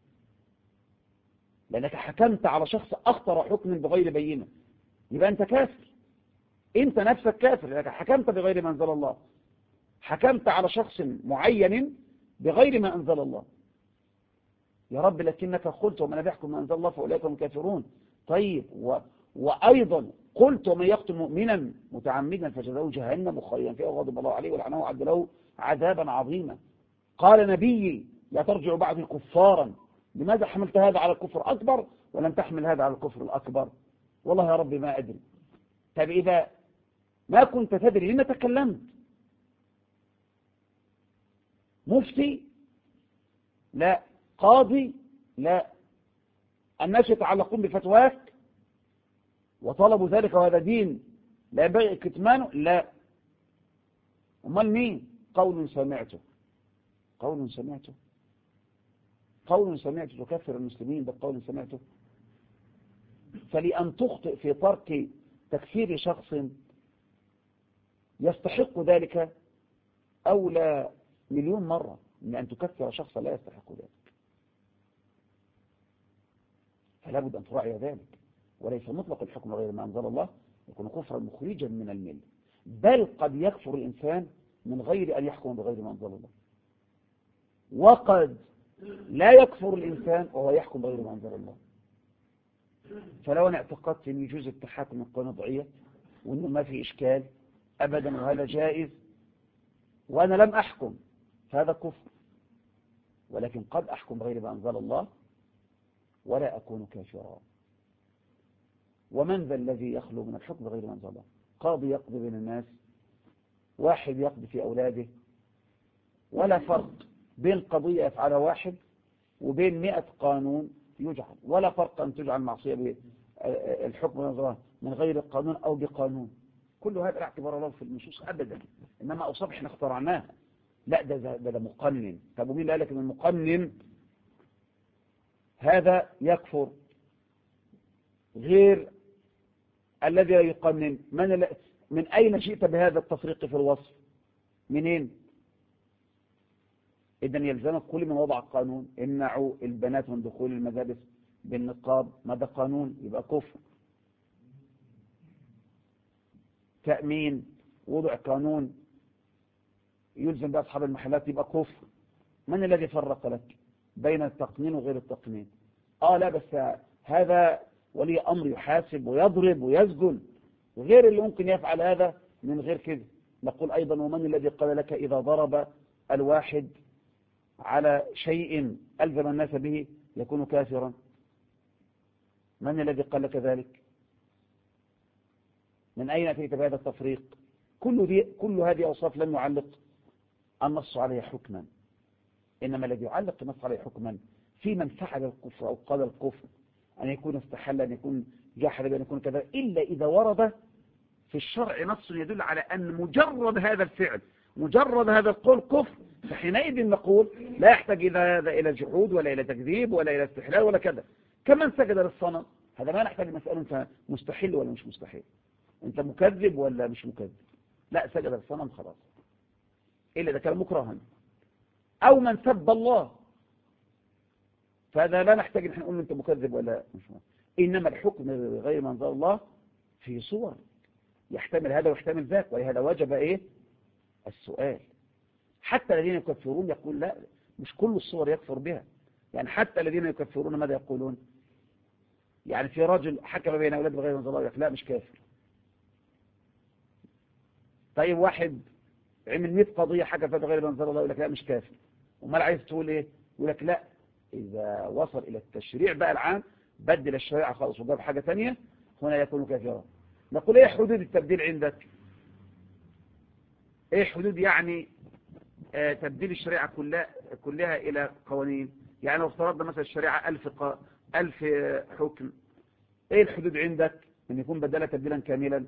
لأنك حكمت على شخص أخطر حكم بغير بينة، يبقى أنت كافر، أنت نفسك كافر لأنك حكمت بغير ما أنزل الله، حكمت على شخص معين بغير ما أنزل الله. يا رب لكنك قلت ومن يحكم ما أنزل الله فأولئك هم كافرون. طيب وأيضا قلت ومن يقتل مؤمنا متعمدا فجزاؤه جهنم خالدا فيها وغضب الله عليه ولعنه وأعد له عذابا عظيما. قال نبيي لا ترجعوا بعد كفارا، لماذا حملت هذا على الكفر أكبر ولم تحمل هذا على الكفر الأكبر؟ والله يا رب ما أدري. طيب إذا ما كنت تدري لما تكلمت؟ مفتي؟ لا. قاضي؟ لا. الناس يتعلقون بفتواك وطلبوا ذلك وهذا دين لا ينبغي كتمانه؟ لا. أمال مين؟ قول سمعته. قول سمعته. قول سمعته تكفر المسلمين بقول سمعته. فلأن تخطئ في ترك تكفير شخص يستحق ذلك أولى مليون مرة من أن تكفر شخصا لا يستحق ذلك. فلا بد أن تراعي ذلك، وليس مطلق الحكم غير ما أنزل الله يكون كفرا مخرجا من الملة، بل قد يكفر الإنسان من غير أن يحكم بغير ما أنزل الله، وقد لا يكفر الإنسان وهو يحكم بغير ما أنزل الله. فلو أنا اعتقدت أن يجوز التحاكم القانون الوضعية وأنه ما في إشكال أبدا وهذا جائز وأنا لم أحكم، فهذا كفر. ولكن قد أحكم بغير ما أنزل الله ولا أكون كافرا. ومن ذا الذي يخلو من الحكم بغير ما أنزل الله؟ قاضي يقضي بين الناس، واحد يقضي في أولاده، ولا فرق بين قضية يفعلها واحد وبين 100 قانون يجعل، ولا فرق أن تجعل معصية بالحكم من غير قانون أو بقانون. كل هذا لا اعتبار له في النصوص أبدا، إنما أوصاف احنا اخترعناها. لا ده مقنن. طب ومين قال لك ان المقنن هذا يكفر غير الذي لا يقنن؟ من أين جئت بهذا التفريق في الوصف؟ منين؟ إذن يلزمك كل من وضع قانون امنعوا البنات من دخول المدارس بالنقاب، ماذا قانون؟ يبقى كفر. تأمين وضع قانون يلزم بأصحاب أصحاب المحلات، يبقى كفر. من الذي فرق لك بين التقنين وغير التقنين؟ لا بس هذا ولي أمر يحاسب ويضرب ويسجن، غير اللي ممكن يفعل هذا من غير كده. نقول أيضا ومن الذي قال لك إذا ضرب الواحد على شيء ألزم الناس به يكون كافرا؟ من الذي قال لك ذلك؟ من أين أتيت بهذا التفريق؟ كل هذه أوصاف لم يعلق النص عليها حكما، إنما الذي يعلق النص عليه حكما في من فعل الكفر أو قال الكفر، أن يكون استحل، أن يكون جاحد، أن يكون كذا، إلا إذا ورد في الشرع نص يدل على أن مجرد هذا الفعل، مجرد هذا القول كفر، فحينئذ نقول لا يحتاج هذا إلى جحود ولا إلى تكذيب ولا إلى استحلال ولا كذا. كمن سجد للصنم، هذا ما نحتاج مسألة أنت مستحيل ولا مش مستحيل، أنت مكذب ولا مش مكذب. لا، سجد للصنم خلاص، إلا إذا كان مكرها. أو من سب الله، فهذا لا نحتاج ان نقول أنت مكذب ولا مش مكذب. إنما الحكم غير ما أنزل الله في صور يحتمل هذا ويحتمل ذاك، ولهذا وجب إيه السؤال. حتى الذين يكفرون يقول لا، مش كل الصور يكفر بها. يعني حتى الذين يكفرون ماذا يقولون؟ يعني في رجل حكم بين أولاد بغير ما أنزل الله يقول لا مش كافر. طيب واحد عمل 100 قضية حكم بغير ما أنزل الله يقول لك لا مش كافر. وما عايز تقول إيه؟ يقول لك لا، إذا وصل إلى التشريع بقى العام بدل الشريعة خالص وجاب حاجة ثانية هنا يكون كافرا. نقول إيه حدود التبديل عندك؟ إيه حدود يعني تبديل الشريعة كلها إلى قوانين؟ يعني لو افترضنا مثلا الشريعة 1000 حكم، إيه الحدود عندك أن يكون بدلها تبديلا كاملا؟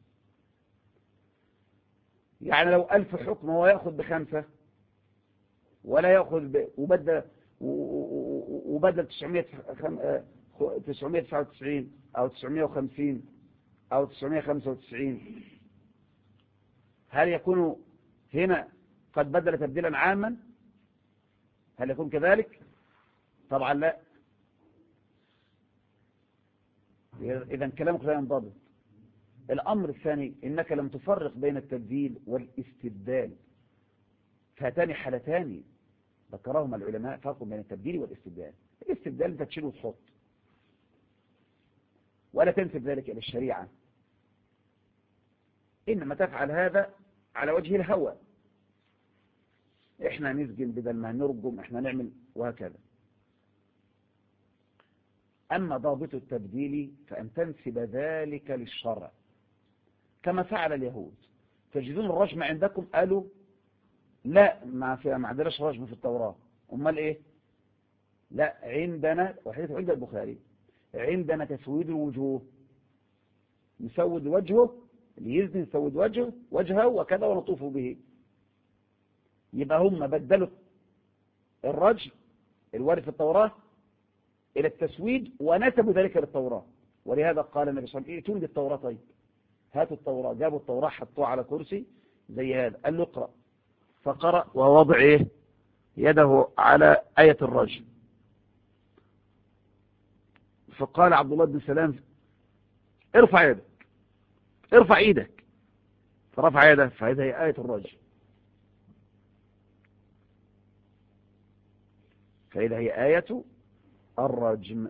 يعني لو 1000 حكم هو يأخذ ب5 ولا يأخذ وبدل 999 أو 950 أو 995، هل يكون هنا قد بدل تبديلا عاما؟ هل يكون كذلك؟ طبعا لا. إذا كلامك لا ينضبط. الأمر الثاني إنك لم تفرق بين التبديل والاستبدال، فهاتان حالتان ذكرهما العلماء، فرق بين التبديل والاستبدال. الاستبدال انت تشيل وتحط ولا تنسب ذلك إلى الشريعة، إنما تفعل هذا على وجه الهوى، إحنا نسجن بدل ما نرجم، إحنا نعمل وهكذا. أما ضابط التبديل فأن تنسب ذلك للشرع كما فعل اليهود. تجدون الرجم عندكم قالوا لا، ما عندناش رجم في التوراة. أمال إيه؟ لا، عندنا، وحديث عند البخاري، عندنا تسويد الوجوه، نسود وجهه اللي يزني، نسود وجهه وكذا ونطوف به. يبقى هم بدلوا الرجم الوارد في التوراة إلى التسويد ونسبوا ذلك للتوراة. ولهذا قال النبي صلى الله عليه وسلم ائتوني بالتوراة. طيب هاتوا التوراة. جابوا التوراة حطوها على كرسي زي هذا، قال له اقرأ، فقرأ ووضع ايه يده على آية الرجم. فقال عبد الله بن سلام ارفع يدك، ارفع ايدك، فرفع يده، فإذا هي آية الرجم، فإذا هي آية الرجم.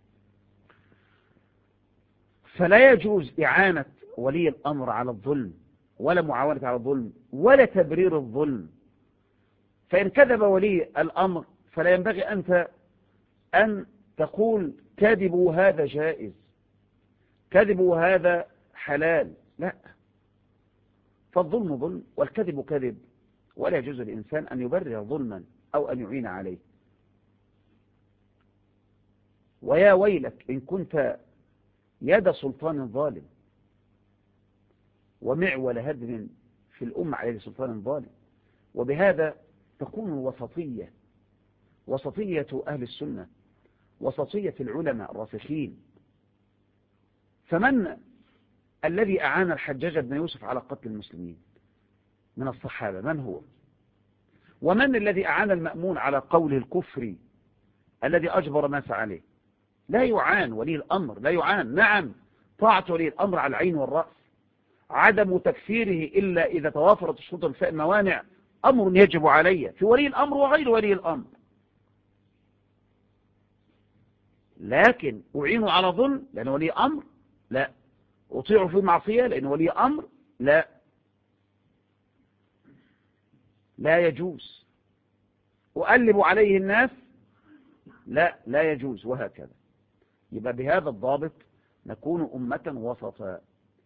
فلا يجوز إعانة ولي الأمر على الظلم، ولا معاونة على الظلم، ولا تبرير الظلم. فإن كذب ولي الأمر فلا ينبغي أنت أن تقول كذبوا هذا جائز، كذبوا هذا حلال، لا. فالظلم ظلم والكذب كذب، ولا يجوز للإنسان أن يبرر ظلما أو أن يعين عليه. ويا ويلك إن كنت يد سلطان ظالم ومعول هدم في الأمة على يد سلطان ظالم. وبهذا تكون الوسطية، وسطية أهل السنة، وسطية العلماء الراسخين. فمن الذي أعان الحجاج بن يوسف على قتل المسلمين من الصحابة؟ من هو؟ ومن الذي أعان المأمون على قوله الكفري الذي أجبر الناس عليه؟ لا يعان ولي الأمر، لا يعان. نعم، طاعة ولي الأمر على العين والرأس. عدم تكفيره إلا إذا توافرت الشروط والفاء الموانع أمر يجب علي في ولي الأمر وغير ولي الأمر. لكن أعين على ظلم لأنه ولي أمر؟ لا. أطيع في معصية لأنه ولي أمر؟ لا، لا يجوز. أؤلب عليه الناس؟ لا، لا يجوز. وهكذا. يبقى بهذا الضابط نكون أمة وسطا،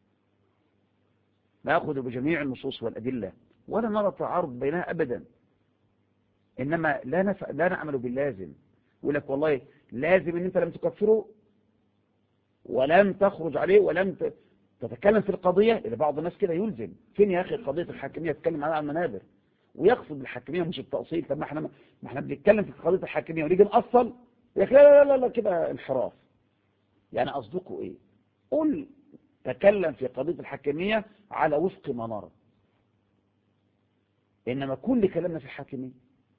نأخذ بجميع النصوص والأدلة ولا نرى تعارض بينها أبدا. إنما لا نعمل باللازم. يقول لك والله لازم إن أنت لم تكفره ولم تخرج عليه ولم تتكلم في القضية. إذا بعض الناس كده يلزم. فين يا أخي قضية الحاكمية تتكلم عنها على المنابر ويقصد الحاكمية مش التأصيل؟ طب ما احنا بنتكلم في قضية الحاكمية ونيجي نأصل. يا أخي لا لا لا كده انحراف. يعني قصدكوا إيه؟ قل تكلم في قضية الحاكمية على وفق ما نرى، إنما كل كلامنا في الحاكمية.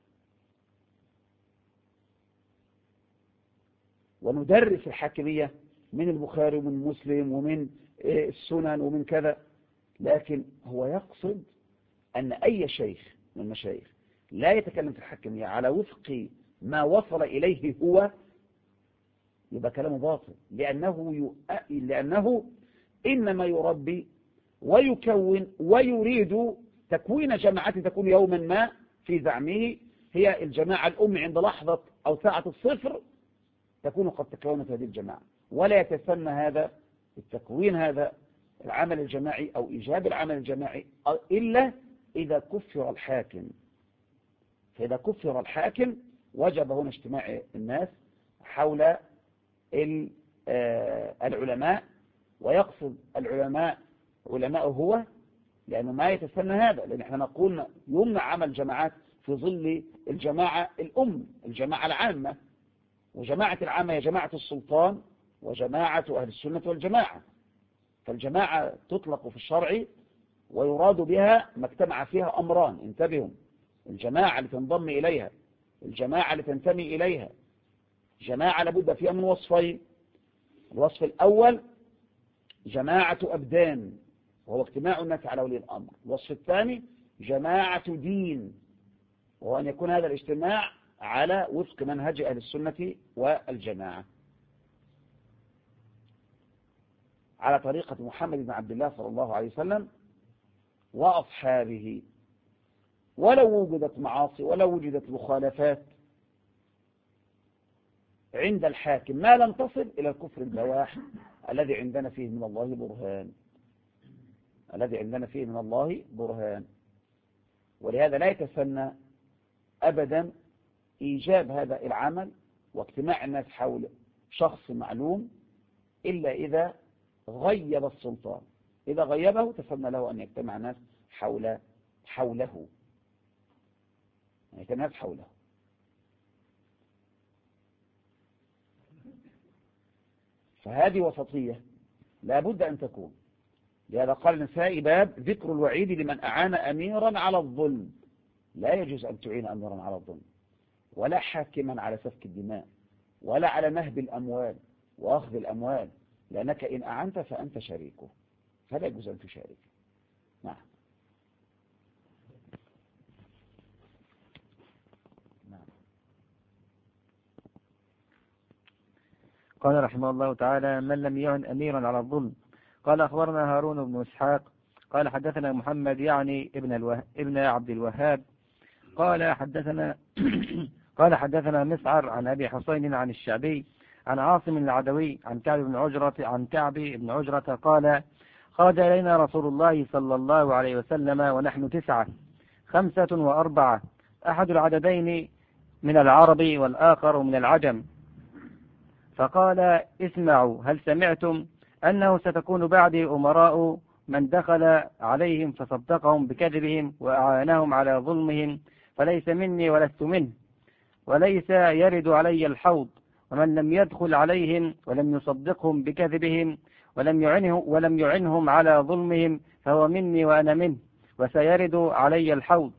وندرس الحاكمية من البخاري ومن مسلم ومن السنن ومن كذا. لكن هو يقصد أن أي شيخ من المشايخ لا يتكلم في الحاكمية على وفق ما وصل إليه هو، يبقى كلامه باطل. لأنه إنما يربي ويكون ويريد تكوين جماعة تكون يوما ما في زعمه هي الجماعة الأم عند لحظة أو ساعة الصفر تكون قد تكونت هذه الجماعة. ولا يتسنى هذا التكوين، هذا العمل الجماعي أو إيجاب العمل الجماعي إلا إذا كفر الحاكم. فإذا كفر الحاكم وجب هنا اجتماع الناس حول العلماء. ويقصد العلماء علماء هو، لأنه ما يتسنى هذا. لأن احنا نقول يمنع عمل جماعات في ظل الجماعة الأم، الجماعة العامة. وجماعة العامة هي جماعة السلطان وجماعة أهل السنة والجماعة. فالجماعة تطلق في الشرع ويراد بها ما اجتمع فيها أمران. انتبهوا، الجماعة لتنضم إليها، الجماعة لتنتمي إليها، جماعة لابد فيها من وصفين. الوصف الأول جماعة أبدان وهو اجتماع الناس على ولي الأمر. الوصف الثاني جماعة دين، وهو أن يكون هذا الاجتماع على وفق منهج أهل السنة والجماعة على طريقة محمد بن عبد الله صلى الله عليه وسلم وأصحابه. ولو وجدت معاصي ولو وجدت مخالفات عند الحاكم ما لم تصل إلى الكفر البواح الذي عندنا فيه من الله برهان، الذي عندنا فيه من الله برهان. ولهذا لا يتسنى أبدا إيجاب هذا العمل واجتماع الناس حول شخص معلوم إلا إذا غيب السلطان. إذا غيبه تسنى له أن يجتمع الناس حوله. يعني كان الناس حوله. فهذه وسطية لا بد أن تكون. لهذا قال النسائي باب ذكر الوعيد لمن أعان أميرا على الظلم. لا يجوز أن تعين أميرا على الظلم، ولا حاكما على سفك الدماء، ولا على نهب الأموال وأخذ الأموال، لأنك إن أعنت فأنت شريكه، فلا يجوز أن تشارك. نعم. قال رحمه الله تعالى: من لم يعن أميرا على الظلم. قال أخبرنا هارون بن إسحاق قال حدثنا محمد يعني ابن عبد الوهاب قال حدثنا قال حدثنا مسعر عن أبي حسين عن الشعبي عن عاصم العدوي عن كعب بن عجرة قال: خرج إلينا رسول الله صلى الله عليه وسلم ونحن 9، 5 و4، أحد العددين من العرب والآخر من العجم، فقال: اسمعوا، هل سمعتم أنه ستكون بعدي أمراء من دخل عليهم فصدقهم بكذبهم وأعانهم على ظلمهم فليس مني ولست منه، وليس يرد علي الحوض، ومن لم يدخل عليهم ولم يصدقهم بكذبهم ولم يعنهم على ظلمهم فهو مني وأنا منه، وسيرد علي الحوض.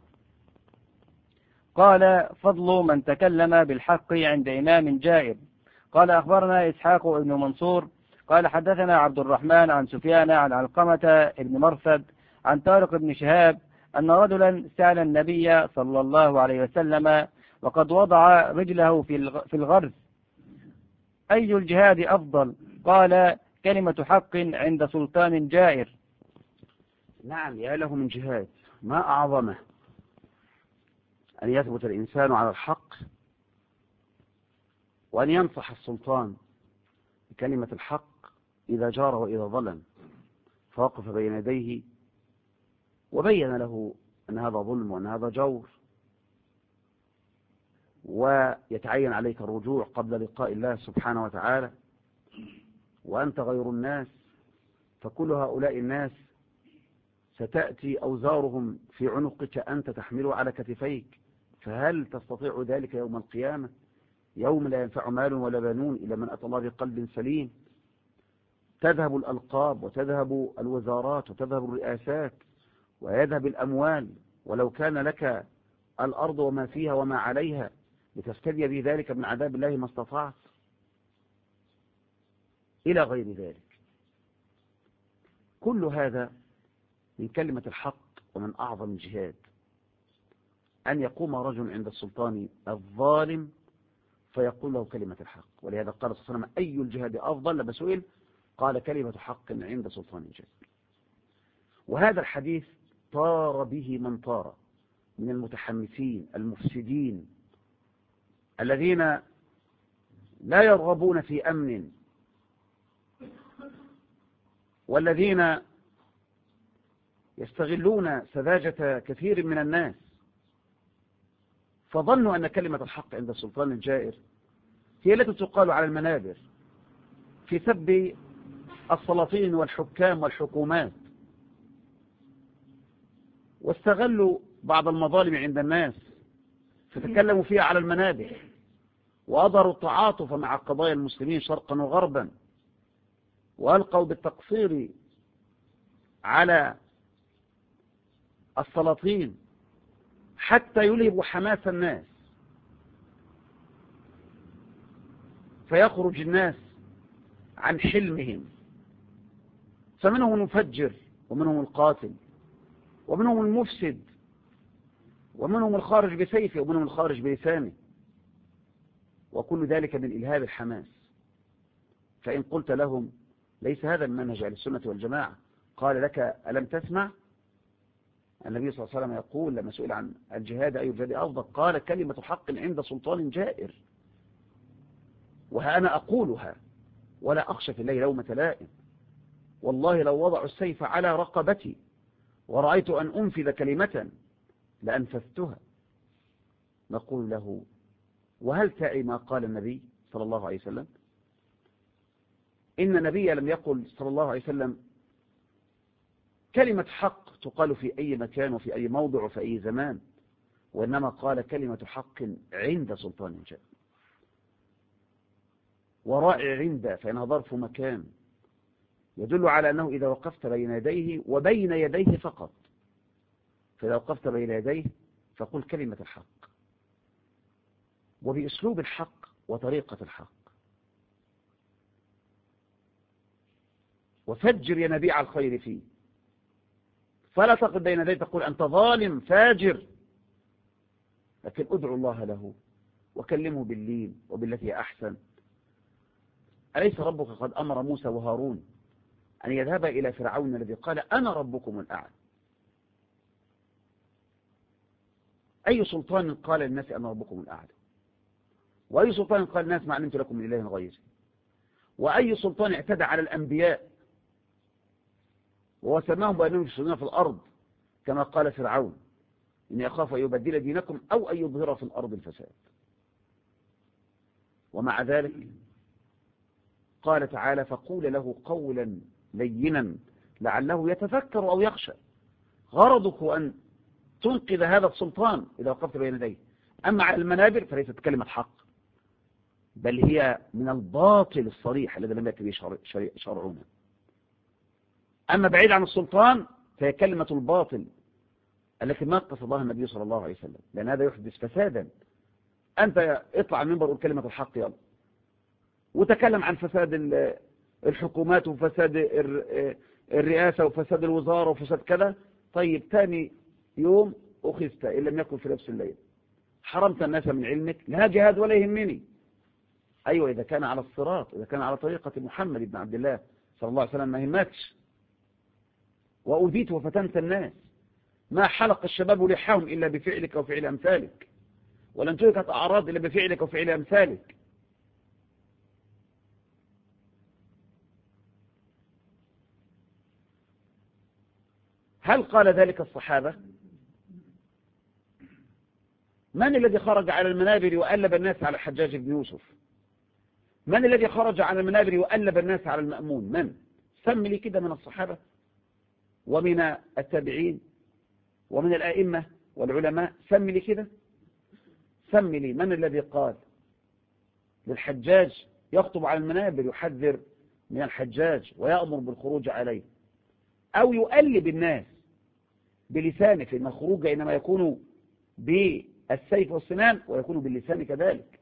قال: فضل من تكلم بالحق عند إمام جائر. قال أخبرنا إسحاق بن منصور قال حدثنا عبد الرحمن عن سفيان عن علقمة بن مرثد عن طارق بن شهاب أن رجلا سأل النبي صلى الله عليه وسلم وقد وضع رجله في الغرز: أي الجهاد أفضل؟ قال: كلمة حق عند سلطان جائر. نعم، يا له من جهاد ما أعظمه أن يثبت الإنسان على الحق، وأن ينصح السلطان بكلمة الحق إذا جار وإذا ظلم، فوقف بين يديه وبين له أن هذا ظلم وأن هذا جور، ويتعين عليك الرجوع قبل لقاء الله سبحانه وتعالى، وأنت غير الناس، فكل هؤلاء الناس ستأتي أوزارهم في عنقك أنت تحمله على كتفيك، فهل تستطيع ذلك يوم القيامة، يوم لا ينفع مال ولا بنون إلا من أتى الله بقلب سليم؟ تذهب الألقاب وتذهب الوزارات وتذهب الرئاسات ويذهب الأموال، ولو كان لك الأرض وما فيها وما عليها لتفتدي بذلك من عذاب الله ما استطعت، إلى غير ذلك. كل هذا من كلمة الحق. ومن أعظم الجهاد أن يقوم رجل عند السلطان الظالم فيقول له كلمة الحق. ولهذا قال صلى الله عليه وسلم: أي الجهاد أفضل؟ لما سئل قال: كلمة حق عند سلطان جائر. وهذا الحديث طار به من طار من المتحمسين المفسدين الذين لا يرغبون في أمن، والذين يستغلون سذاجة كثير من الناس، فظنوا أن كلمة الحق عند السلطان الجائر هي التي تقال على المنابر في سب السلاطين والحكام والحكومات، واستغلوا بعض المظالم عند الناس فتكلموا فيها على المنابر، وأظهروا التعاطف مع قضايا المسلمين شرقا وغربا، وألقوا بالتقصير على السلاطين حتى يلهبوا حماس الناس، فيخرج الناس عن حلمهم، فمنهم المفجر ومنهم القاتل ومنهم المفسد ومنهم الخارج بسيفه ومنهم الخارج بلسانه، وكل ذلك من إلهاب الحماس. فإن قلت لهم ليس هذا المنهج أهل السنة والجماعة، قال لك: ألم تسمع النبي صلى الله عليه وسلم يقول لما سئل عن الجهاد أي الجهاد أفضل قال: كلمة حق عند سلطان جائر. وها أنا أقولها ولا أخشى في الله لومة لائم، والله لو وضعوا السيف على رقبتي ورأيت أن أنفذ كلمة لأنفذتها. نقول له: وهل تعي ما قال النبي صلى الله عليه وسلم؟ إن النبي لم يقل صلى الله عليه وسلم كلمة حق تقال في أي مكان وفي أي موضع وفي أي زمان، وإنما قال كلمة حق عند سلطان جاء. ورائع عند فإنها ظرف مكان يدل على أنه إذا وقفت بين يديه وبين يديه فقط، فإذا وقفت بين يديه فقل كلمة الحق وبأسلوب الحق وطريقة الحق، وفجر ينابيع الخير فيه، فلا تقف بين يديه تقول أنت ظالم فاجر، لكن ادعو الله له وكلمه باللين وبالتي هي أحسن. أليس ربك قد أمر موسى وهارون أن يذهبا إلى فرعون الذي قال أنا ربكم الأعلى؟ أي سلطان قال للناس أنا ربكم الأعلى؟ وأي سلطان قال الناس ما علمت لكم من إله غيري؟ وأي سلطان اعتدى على الأنبياء وسماهم بأنهم يفسدون في الأرض كما قال فرعون إني أخاف أن يبدل دينكم أو أن يظهر في الأرض الفساد؟ ومع ذلك قال تعالى فقول له قولا لينا لعله يتذكر أو يخشى. غرضك أن تنقذ هذا السلطان إذا وقفت بين يديه. أما على المنابر فليست كلمة حق، بل هي من الباطل الصريح الذي لم يأتي به شرعنا. أما بعيد عن السلطان فهي كلمة الباطل التي ما قصدها النبي صلى الله عليه وسلم، لأن هذا يحدث فسادا. أنت اطلع من المنبر وقول كلمة الحق يلا، وتكلم عن فساد الحكومات وفساد الرئاسة وفساد الوزارة وفساد كذا، طيب ثاني يوم أخذت إن لم يكن في نفس الليل، حرمت الناس من علمك، لا جهاد ولا يهمني. أيوة إذا كان على الصراط، إذا كان على طريقة محمد بن عبد الله صلى الله عليه وسلم ما يهمكش. وأوذيت وفتنت الناس، ما حلق الشباب لحاهم إلا بفعلك وفعل أمثالك، ولن تلقت أعراض إلا بفعلك وفعل أمثالك. هل قال ذلك الصحابة؟ من الذي خرج على المنابر وألب الناس على الحجاج بن يوسف؟ من الذي خرج على المنابر وألب الناس على المأمون؟ من؟ سم لي كده من الصحابة ومن التابعين ومن الآئمة والعلماء، سم لي كده، سم لي من الذي قال للحجاج يخطب على المنابر يحذر من الحجاج ويأمر بالخروج عليه، أو يؤلب الناس بلسانه، فإن الخروج إنما يكون بالسيف والسنان ويكون باللسان كذلك.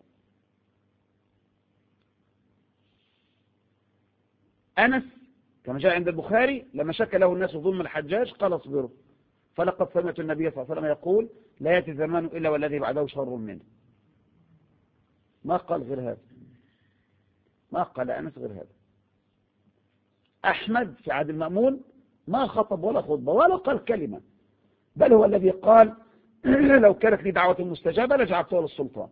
أنس كما جاء عند البخاري لما شك له الناس ظلم الحجاج قال اصبروا فلقد سمعت النبي صلى الله عليه وسلم يقول لا يأتي زمان إلا والذي بعده شر منه. ما قال غير هذا، ما قال أنس غير هذا. أحمد في عهد المأمون ما خطب ولا خطبة ولا قال كلمة، بل هو الذي قال لو كانت لي دعوة مستجابة لجعلتها للسلطان.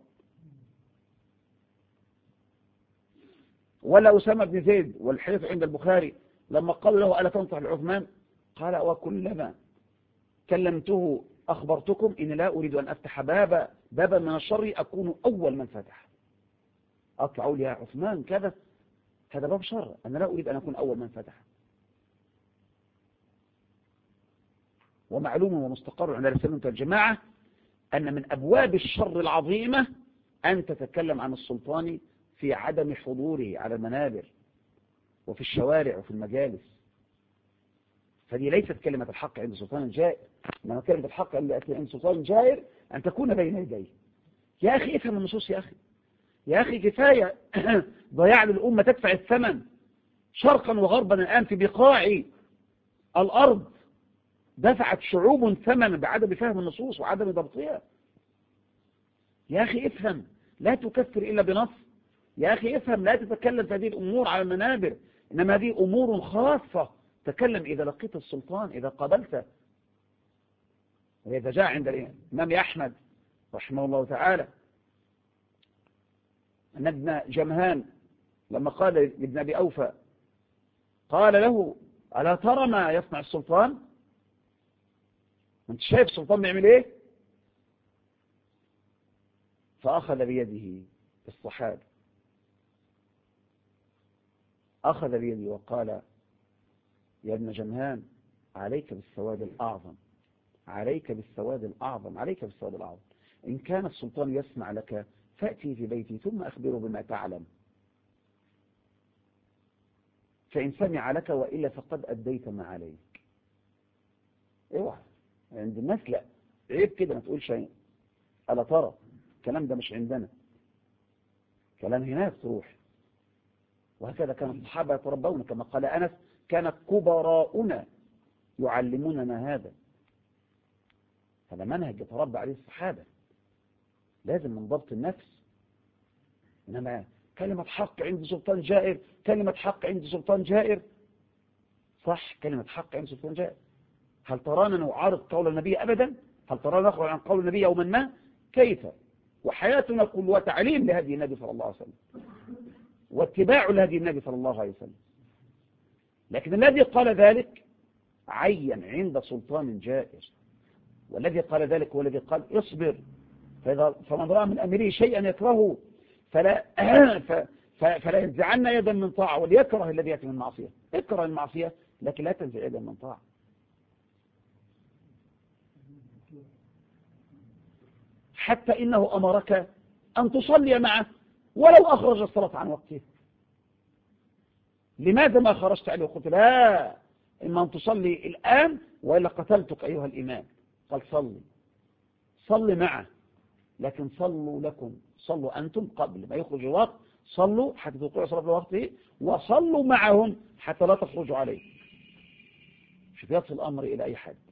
ولا أسامة بن زيد والحديث عند البخاري لما قال له ألا تنصح لعثمان قال وكلما كلمته أخبرتكم إن لا أريد أن أفتح بابا من الشر أكون أول من فتح. أطلعوا لي يا عثمان كذا، هذا باب شر، أنا لا أريد أن أكون أول من فتح. ومعلوم ومستقر عند السنة والجماعة أن من أبواب الشر العظيمة أن تتكلم عن السلطان في عدم حضوره على المنابر وفي الشوارع وفي المجالس. فدي ليست كلمة الحق عند سلطان جائر، إنما كلمة الحق عند سلطان جائر أن تكون بين يديه. يا أخي افهم النصوص، يا أخي كفاية ضياع للأمة تدفع الثمن شرقا وغربا. الآن في بقاع الأرض دفعت شعوب ثمن بعدم فهم النصوص وعدم ضبطها. يا أخي افهم، لا تكفر إلا بنص. يا أخي افهم، لا تتكلم في هذه الأمور على المنابر، إنما هذه أمور خاصة، تكلم إذا لقيت السلطان، إذا قابلته. وإذا جاء عند الإمام أحمد رحمه الله تعالى أن ابن جمهان لما قال لابن أبي أوفى قال له ألا ترى ما يصنع السلطان؟ أنت شايف السلطان بيعمل إيه؟ فأخذ بيده الصحابة، أخذ بيده وقال يا ابن جمهان عليك بالسواد الأعظم عليك بالسواد الأعظم، عليك بالسواد الأعظم. إن كان السلطان يسمع لك فأتي في بيتي ثم أخبره بما تعلم، فإن سمع لك وإلا فقد أديت ما عليك. اوعى عند الناس لا، عيب كده ما تقول شيء. ألا ترى الكلام ده مش عندنا، كلام هناك تروح. وهكذا كان الصحابة يتربون، كما قال أنس كانت كبراؤنا يعلموننا هذا. هذا منهج يتربى عليه الصحابة، لازم من ضبط النفس. إنما كلمة حق عند سلطان جائر، كلمة حق عند سلطان جائر، صح، كلمة حق عند سلطان جائر. هل ترانا نعارض قول النبي أبدا؟ هل ترانا نخرج عن قول النبي يوما ما؟ كيف؟ وحياتنا كل وتعليم لهدي النبي صلى الله عليه وسلم واتباع لهدي النبي صلى الله عليه وسلم. لكن الذي قال ذلك عين عند سلطان جائر، والذي قال ذلك هو الذي قال اصبر، فمن رأى من أمره شيئا يكرهه فلا ينزعن يدا من طاعة، وليكره الذي يأتي من معصية. اكره المعصية لكن لا تنزع يدا من طاعة. حتى إنه أمرك أن تصلي معه ولو أخرج الصلاة عن وقته. لماذا ما خرجت عليه وقلت لا، إما أن تصلي الآن وإلا قتلتك أيها الإمام؟ قال صلي معه، لكن صلوا لكم، صلوا أنتم قبل ما يخرج الوقت، صلوا حتى توقعوا صلاة لوقته، وصلوا معهم حتى لا تخرجوا عليه. شوف يصل الأمر إلى أي حد.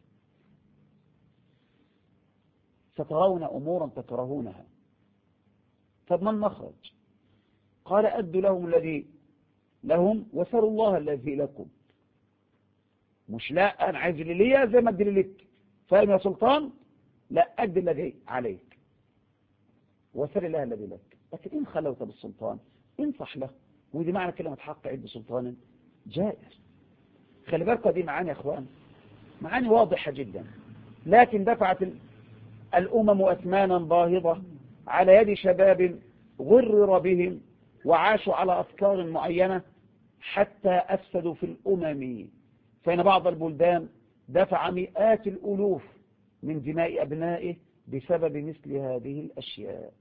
سترون أمورا تكرهونها. طب ما المخرج؟ قال أدوا لهم الذي لهم وسروا الله الذي لكم. مش لا أنا عايز اللي ليا زي ما أدي اللي لك، فاهم يا سلطان؟ لا، أدي الذي عليك وسر الله الذي لك. لكن إن خلوت بالسلطان انصح له، ودي معنى كلمة حق عند سلطان جائر. خلي بالكم دي معاني يا أخوان، معاني واضحة جدا، لكن دفعت الأمم أثمانا باهظة على يد شباب غرر بهم وعاشوا على أفكار معينة حتى أفسدوا في الأمم. فإن بعض البلدان دفع مئات الألوف من دماء أبنائه بسبب مثل هذه الأشياء.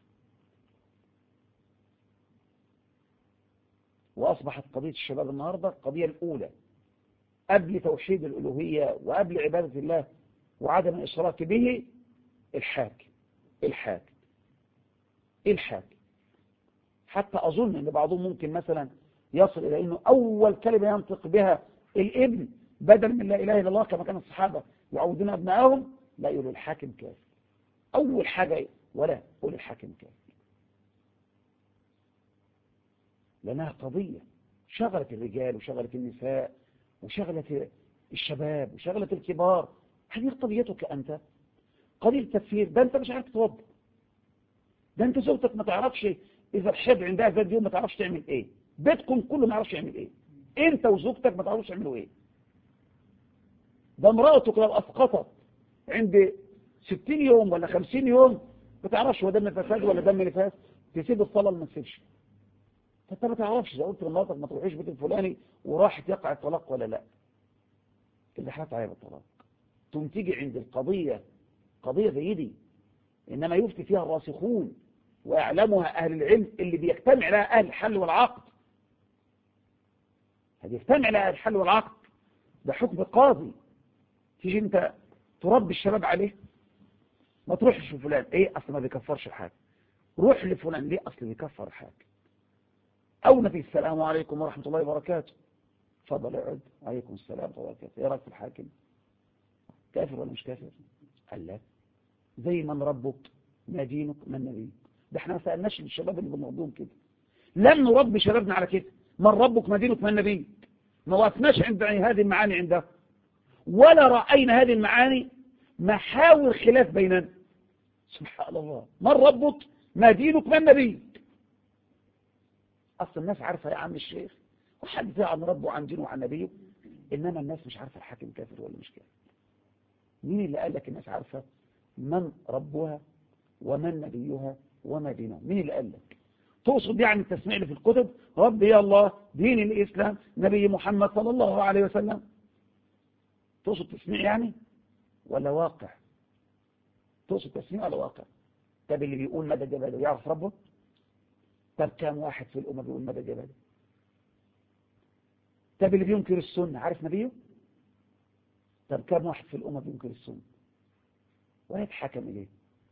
وأصبحت قضية الشباب النهاردة القضية الأولى قبل توحيد الألوهية وقبل عبادة الله وعدم الإشراك به الحاكم. حتى أظن أن بعضهم ممكن مثلا يصل إلى أنه أول كلمة ينطق بها الابن بدل من لا إله إلا الله كما كان الصحابة يعودون أبنائهم، لا يقولوا الحاكم كافر. أول حاجة ولا قول الحاكم كافر، لأنها قضية شغلت الرجال وشغلت النساء وشغلت الشباب وشغلت الكبار. هذه قضيتك أنت، قضية التفسير. ده أنت مش عارف توضح، ده أنت زوجتك ما تعرفش إذا الحب عندها ذات يوم ما تعرفش تعمل إيه، بيتكم كله ما يعرفش يعمل إيه، أنت وزوجتك ما تعرفش تعملوا إيه. ده امرأتك لو أسقطت عند 60 يوم ولا 50 يوم ما تعرفش هو دم فساد ولا دم نفاس، تسيب الصلاة ما تسيبش. فأنت ما تعرفش إذا قلت لمراتك ما تروحيش بيت الفلاني وراحت يقع الطلاق ولا لا، اللي حالت عليها بالطلاق. ثم تيجي عند القضية قضية زي دي إنما يفتي فيها الراسخون ويعلمها أهل العلم اللي بيجتمع لها أهل الحل والعقد. هذه يجتمع لها أهل الحل والعقد، ده حكم قاضي. تيجي أنت تربي الشباب عليه، ما تروحش لفلان إيه أصل ما بيكفرش الحاكم، روح لفلان ليه أصل بيكفر الحاكم. أو نبي السلام عليكم ورحمة الله وبركاته، تفضل اقعد، عليكم السلام ورحمة الله وبركاته، إيه رأيك في الحاكم؟ كافر ولا مش كافر؟ قال لا، زي من ربك ما دينك ما نبيك. ده احنا ما سألناش للشباب اللي بنربيهم كده، لم نربي شبابنا على كده، من ربك ما دينك ما نبيك. ما وقفناش عند هذه المعاني عنده، ولا رأينا هذه المعاني محاور خلاف بيننا. سبحان الله، من ربك ما دينك ما نبيك. أصل الناس عارفة يا عم الشيخ وحدث عن ربه وعن دينه وعن نبيه، إنما الناس مش عارفة الحاكم كافر ولا مش كافر. مين اللي قال لك الناس عارفة من ربها ومن نبيها وما دينها؟ مين اللي قال لك؟ تقصد يعني التسميع اللي في الكتب ربي يا الله دين الإسلام نبي محمد صلى الله عليه وسلم؟ تقصد تسميع يعني؟ ولا واقع؟ تقصد تسميع ولا واقع؟ طب اللي بيقول مدى جبله يعرف ربه؟ طب كام واحد في الأمة بيقول مدى جبله؟ طب اللي بينكر السنة عارف نبيه؟ طب كام واحد في الأمة بينكر السنة ولا يتحكم إليه؟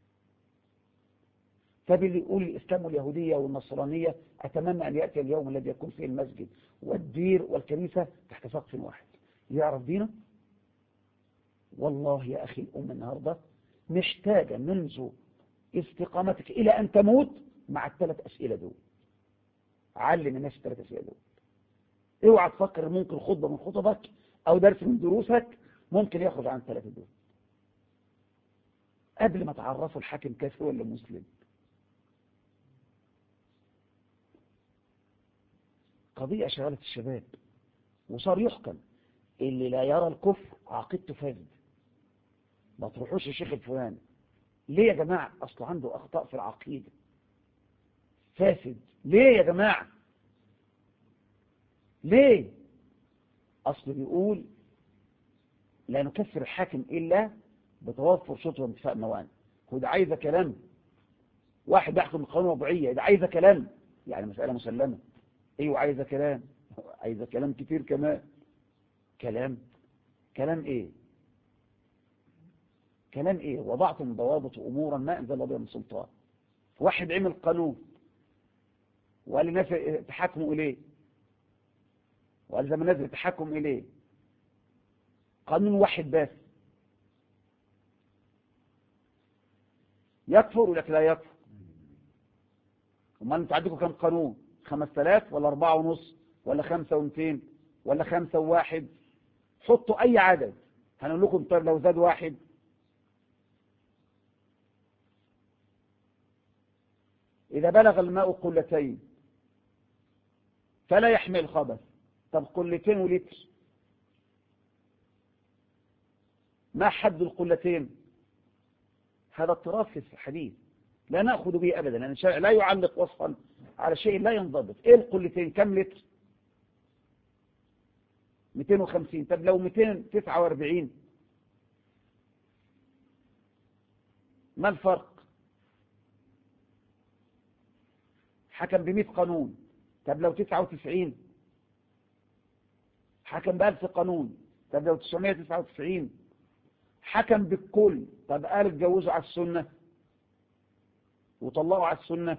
طب اللي يقول الإسلام واليهودية والنصرانية أتمنى أن يأتي اليوم الذي يكون فيه المسجد والدير والكنيسة تحت سقف واحد يعرف دينه؟ والله يا أخي الأمة النهاردة محتاجة منذ استقامتك إلى أن تموت مع الثلاث أسئلة دول. علم الناس الثلاث أسئلة دول. اوعى تفكر ممكن خطبة من خطبك أو درس من دروسك ممكن يخرج عن الثلاثة دول قبل ما تعرفوا الحاكم كافر ولا مسلم. قضية شغلت الشباب وصار يحكم اللي لا يرى الكفر عقيدته فاسد، ما تروحوش الشيخ الفلاني. ليه يا جماعة؟ أصل عنده أخطاء في العقيدة، فاسد. ليه يا جماعة؟ ليه؟ أصل بيقول لا نكفر الحاكم إلا بتوفر شروط وانتفاء موانع. هو ده عايزة كلام؟ واحد بيحكم بقانون وضعية ده عايزة كلام؟ يعني مسألة مسلمة. ايوه عايزة كلام، عايزة كلام كتير كمان. كلام ايه؟ كلام ايه؟ وضعتم ضوابط امورا ما انزل الله بها من سلطان. واحد عمل قانون وقال للناس تحكموا اليه والزم الناس التحكم اليه، قانون واحد بس، يكفر ولا لا يكفر؟ امال انتوا عندكم كم قانون؟ 5000 ولا 4.5 ولا 5 و200 ولا 5 و1؟ حطوا اي عدد هنقول لكم. طيب لو زاد واحد إذا بلغ الماء قلتين فلا يحمل خبث. طب قلتين ولتر ما حد القلتين؟ هذا اضطراب في الحديث لا نأخذ به أبدا، لأن الشارع لا يعلق وصفا على شيء لا ينضبط. إيه القلتين؟ كم لتر؟ 250. طب لو 249 ما الفرق؟ حكم ب100 قانون. طب لو 99 حكم ب1000 قانون. طب لو 999 حكم بالكل. طب قال اتجوزوا على السنة وطلعوا على السنة.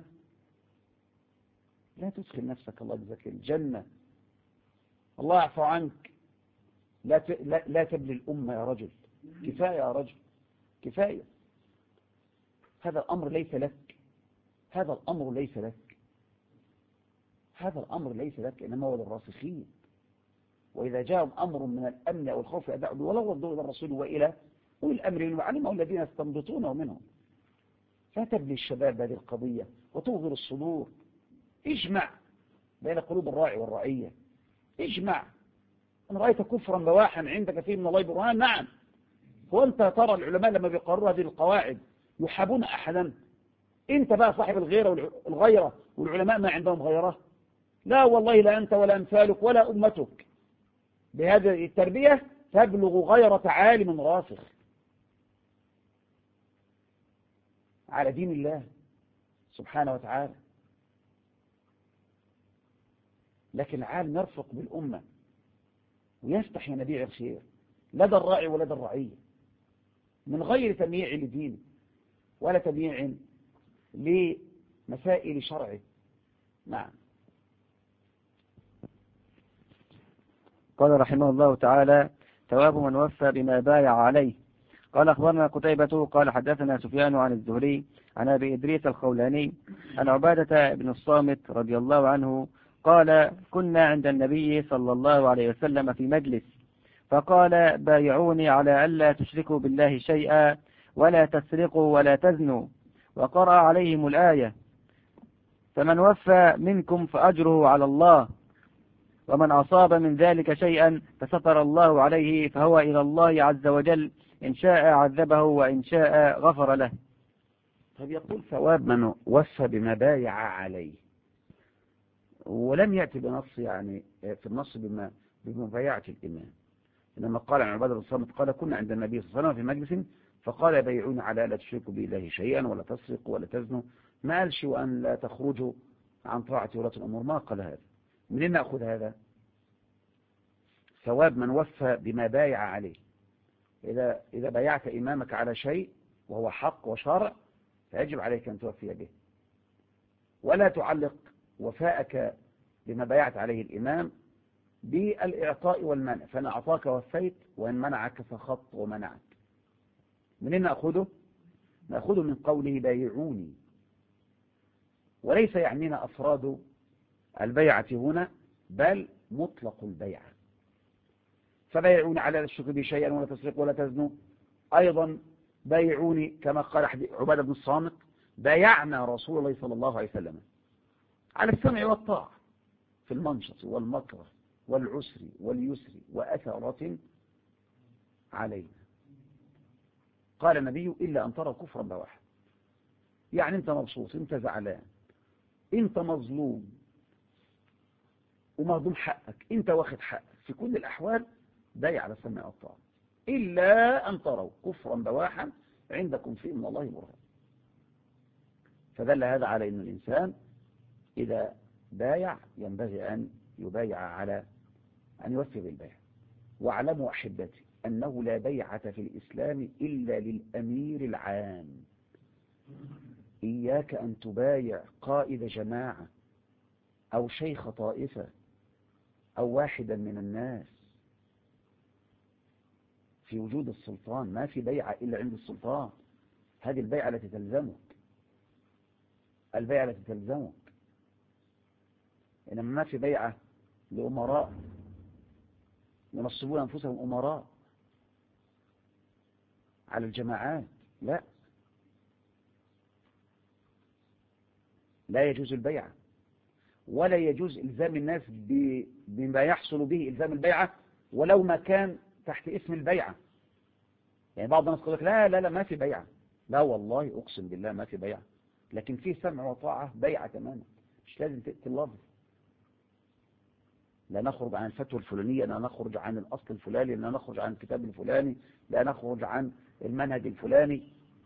لا تدخل نفسك الله يجزاك الجنة، الله يعفو عنك. لا تبلي الأمة يا رجل، كفاية يا رجل كفاية. هذا الأمر ليس لك، هذا الأمر ليس لك، هذا الأمر ليس لك، إنما هو للراسخين. وإذا جاءهم أمر من الأمن أو الخوف أدعوا ولو ردوا إلى الرسول وإلى أولي الأمر وعلموا الذين يستنبطونه منهم. لا تبلي الشباب هذه القضية وتوغر الصدور. اجمع بين قلوب الراعي والرعية، اجمع. إن رأيت كفرا بواحا عندك فيه من الله برهان نعم. هو أنت ترى العلماء لما بيقرروا هذه القواعد يحابون أحدا؟ أنت بقى صاحب الغيرة والعلماء ما عندهم غيرة؟ لا والله، لا أنت ولا أمثالك ولا أمتك بهذه التربية تبلغ غيرة عالم راسخ على دين الله سبحانه وتعالى. لكن عالم يرفق بالأمة ويفتح ينابيع الخير لدى الراعي ولدى الرعية من غير تمييع لدينه ولا تمييع لمسائل شرعه. نعم. قال رحمه الله تعالى: ثواب من وفى بما بايع عليه. قال أخبرنا قتيبة قال حدثنا سفيان عن الزهري عن أبي إدريس الخولاني عن عبادة بن الصامت رضي الله عنه قال: كنا عند النبي صلى الله عليه وسلم في مجلس فقال: بايعوني على ألا تشركوا بالله شيئا ولا تسرقوا ولا تزنوا، وقرأ عليهم الآية: فمن وفى منكم فأجره على الله، ومن أصاب من ذلك شيئا فستر الله عليه فهو إلى الله عز وجل، إن شاء عذبه وإن شاء غفر له. طب يقول ثواب من وفى بما بايع عليه، ولم يأتي بنص يعني في النص بمبايعة الإمام. إنما قال عن عبادة بن الصامت قال كنا عند النبي صلى الله عليه وسلم في مجلس فقال بيعون على لا تشركوا بالله شيئا ولا تسرقوا ولا تزنوا، ما قالش وأن لا تخرجوا عن طاعة ولاة الأمور، ما قال هذا. منين نأخذ هذا؟ ثواب من وفى بما بايع عليه. إذا بايعت إمامك على شيء وهو حق وشرع فيجب عليك أن توفي به، ولا تعلق وفاءك بما بايعت عليه الإمام بالإعطاء والمنع، فإن أعطاك وفيت وإن منعك فخط ومنعك. منين نأخذه؟ نأخذه من قوله بايعوني، وليس يعنينا أفراد البيعة هنا بل مطلق البيعة. فبايعوني على لا تشركوا بي شيئا ولا تسرقوا ولا تزنوا، أيضا بايعوني كما قال عبادة بن الصامت بايعنا رسول الله صلى الله عليه وسلم على السمع والطاعة في المنشط والمكره والعسر واليسر وأثرة علينا. قال النبي إلا أن ترى كفرا بواحد، يعني أنت مبسوط، أنت زعلان، أنت مظلوم ومهضوم حقك، أنت واخد حقك، في كل الأحوال بايع على السمع والطاعة، إلا أن تروا كفرا بواحا عندكم فيه من الله برهان. فدل هذا على أن الإنسان إذا بايع ينبغي أن يبايع على أن يوفي بالبيع. واعلموا أحبتي أنه لا بيعة في الإسلام إلا للأمير العام. إياك أن تبايع قائد جماعة أو شيخ طائفة أو واحدا من الناس في وجود السلطان. ما في بيعة إلا عند السلطان، هذه البيعة التي تلزمك، البيعة التي تلزمك. إنما ما في بيعة لأمراء ينصبون أنفسهم أمراء على الجماعات، لا يجوز البيعة، ولا يجوز إلزام الناس بما يحصل به إلزام البيعة ولو ما كان تحت اسم البيعة. يعني بعض الناس يقول لك لا لا لا ما في بيعة، لا والله أقسم بالله ما في بيعة، لكن في سمع وطاعة بيعة تماما، مش لازم تأتي اللفظ. لا نخرج عن الفتوى الفلانية، لا نخرج عن الأصل الفلاني، لا نخرج عن الكتاب الفلاني، لا نخرج عن المنهج الفلاني.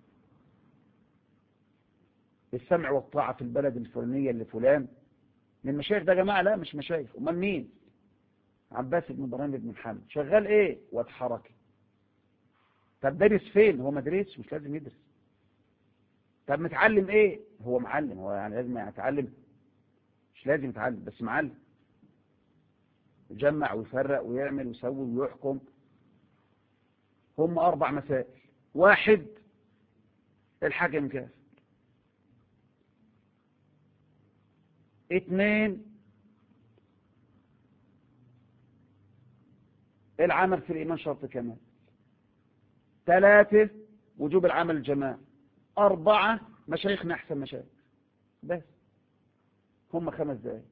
السمع والطاعة في البلد الفلانية اللي فلان من مشايخ ده يا جماعة، لا مش مشايخ، امال مين؟ عباس بن ابراهيم بن محمد شغال ايه؟ واد حركي. طب دارس فين؟ هو مدرس، مش لازم يدرس. طب متعلم ايه؟ هو معلم، هو يعني لازم يتعلم؟ مش لازم يتعلم بس معلم، يجمع ويفرق ويعمل ويسوي ويحكم. هم 4 مسائل: 1 الحاكم كافر، 2 العمل في الإيمان شرط كمال، 3 وجوب العمل الجماعي، 4 مشايخنا أحسن مشايخ. بس هم 5 دقايق،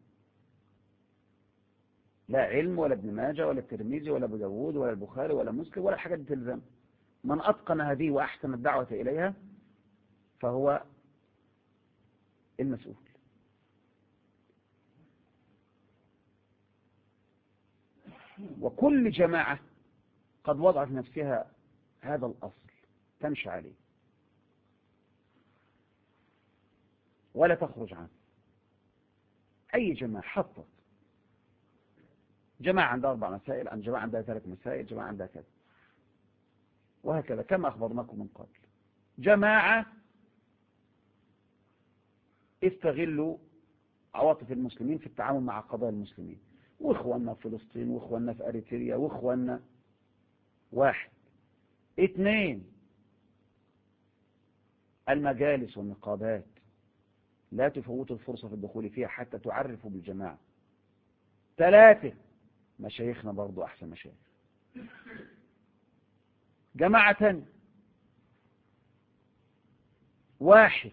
لا علم ولا ابن ماجه ولا الترمذي ولا ابو داود ولا البخاري ولا مسلم ولا الحاجات دي تلزم. من أتقن هذه وأحسن الدعوة إليها فهو المسؤول. وكل جماعة قد وضعت نفسها هذا الأصل تمشي عليه ولا تخرج عنه. أي جماعة حطت جماعة عندها 4 مسائل، عن جماعة عندها 3 مسائل، جماعة عندها كذا، وهكذا كما أخبرناكم من قبل. جماعة استغلوا عواطف المسلمين في التعامل مع قضايا المسلمين، وإخواننا في فلسطين وإخواننا في أريتريا وإخواننا. 1 2 المجالس والنقابات لا تفوتوا الفرصة في الدخول فيها حتى تعرفوا بالجماعة. 3 مشايخنا برضو أحسن مشايخ. جماعة تانية: 1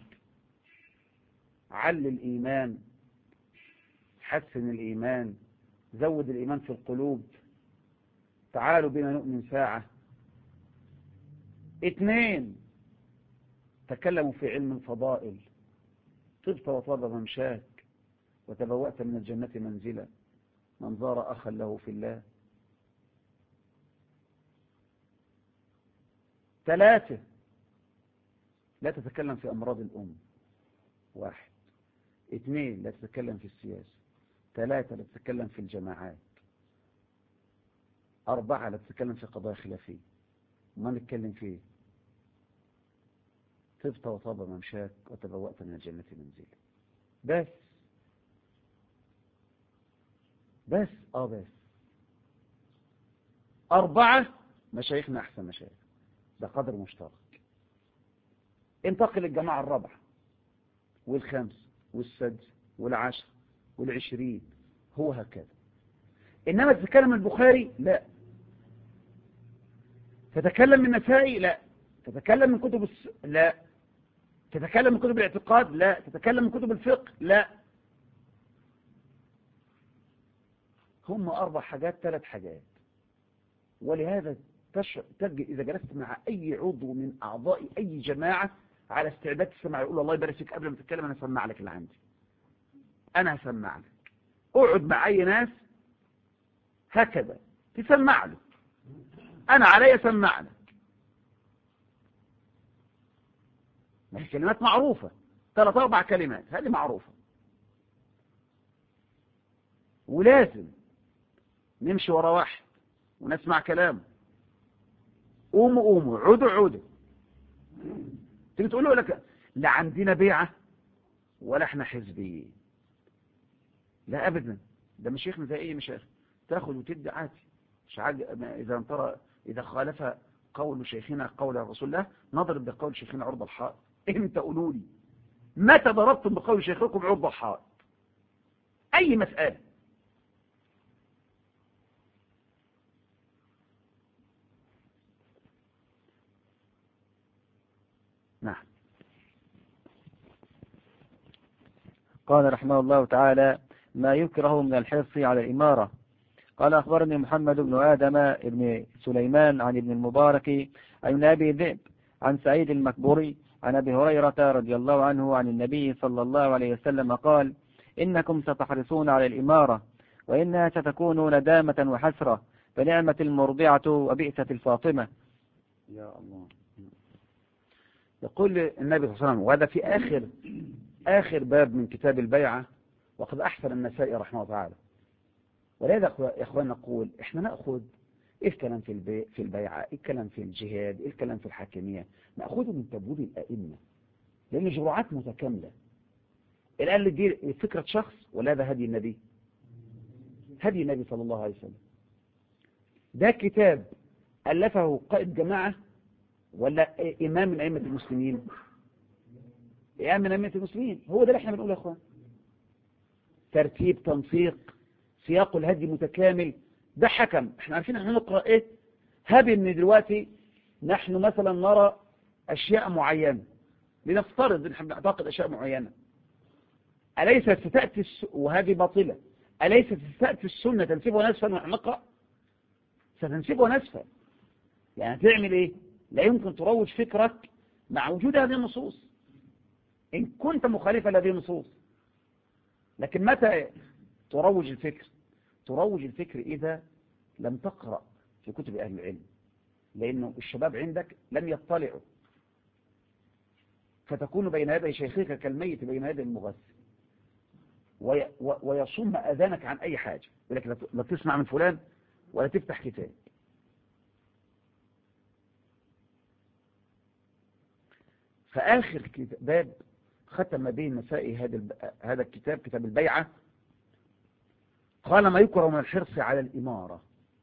علل الإيمان، حسن الإيمان، زود الإيمان في القلوب، تعالوا بنا نؤمن ساعة. 2 تكلموا في علم الفضائل، طبت وطاب ممشاك وتبوأت من الجنة منزلا من زار أخا له في الله. 3 لا تتكلم في أمراض الأم. 1. 2 لا تتكلم في السياسة. 3 لا تتكلم في الجماعات. 4 لا تتكلم في قضايا خلافية. ما نتكلم فيه. طبت وطاب ممشاك وتبوأت من الجنة منزلا. بس 4 مشايخنا أحسن مشايخ، ده قدر مشترك. انتقل الجماعة 4 وال5 وال6 وال10 وال20، هو هكذا. إنما تتكلم البخاري لا، تتكلم من النسائي لا، تتكلم من كتب لا، تتكلم من كتب الاعتقاد لا، تتكلم من كتب الفقه لا. هم 4 حاجات 3 حاجات. ولهذا تجد إذا جلست مع أي عضو من أعضاء أي جماعة على استعداد تسمع، يقول الله يبارك فيك، قبل ما تتكلم أنا هسمع لك اللي عندي، أنا هسمع لك. اقعد مع أي ناس هكذا تسمع له، أنا علي أسمع لك. ما هي كلمات معروفة، 3 4 كلمات هذه معروفة، ولازم نمشي ورا واحد ونسمع كلامه. قوموا عودوا. تيجي تقول له لك لا عندنا بيعة ولا احنا حزبيين، لا ابدا، ده مشايخنا زي اي مشايخ، تاخذ وتدي عادي. مش اذا خالف قول شيخنا قول رسول الله نضرب بقول شيخنا عرض الحائط. امتى قولوا لي متى ضربتم بقول شيخكم عرض الحائط؟ اي مسألة. نعم. قال رحمه الله تعالى: ما يكره من الحرص على الإمارة. قال أخبرني محمد بن آدم بن سليمان عن ابن المبارك عن أبي ذئب عن سعيد المكبوري عن أبي هريرة رضي الله عنه عن النبي صلى الله عليه وسلم قال: إنكم ستحرصون على الإمارة وإنها ستكون ندامة وحسرة، فنعمة المرضعة وبئسة الفاطمة. يا الله. يقول النبي صلى الله عليه وسلم، وهذا في آخر باب من كتاب البيعة، وقد أحسن النسائي رحمه الله تعالى. ولهذا يا أخوان نقول إحنا نأخذ إيه الكلام في البيعة، إيه الكلام في الجهاد، إيه الكلام في الحاكمية، نأخذه من تبويب الأئمة، لأن جرعات متكاملة. الآن اللي دي فكرة شخص، ولا هذا هدي النبي صلى الله عليه وسلم. ده كتاب ألفه قائد جماعة ولا إمام من أئمة المسلمين؟ إمام من أئمة المسلمين. هو ده اللي احنا بنقوله يا أخوان، ترتيب، تنسيق، سياق الهدي متكامل. ده حكم. احنا عارفين احنا نقرأ ايه. هب ان دلوقتي نحن مثلا نرى اشياء معينة، لنفترض ان احنا بنعتقد اشياء معينة، أليست ستأتي وهذه باطلة، أليست ستأتي السنة تنسبها نسفا ونحن نقرأ؟ ستنسبها نسفا. يعني تعمل ايه؟ لا يمكن تروج فكرك مع وجود هذه النصوص إن كنت مخالفا لهذه النصوص. لكن متى تروج الفكر؟ تروج الفكر إذا لم تقرأ في كتب أهل العلم، لأنه الشباب عندك لم يطلعوا، فتكون بين يدي شيخك كالميت بين يدي المغسل، ويصم أذانك عن أي حاجة، ولكن لا تسمع من فلان ولا تفتح كتاب. فآخر باب ختم به النسائي هذا الكتاب، كتاب البيعة، قال: ما يكره من الحرص على الإمارة،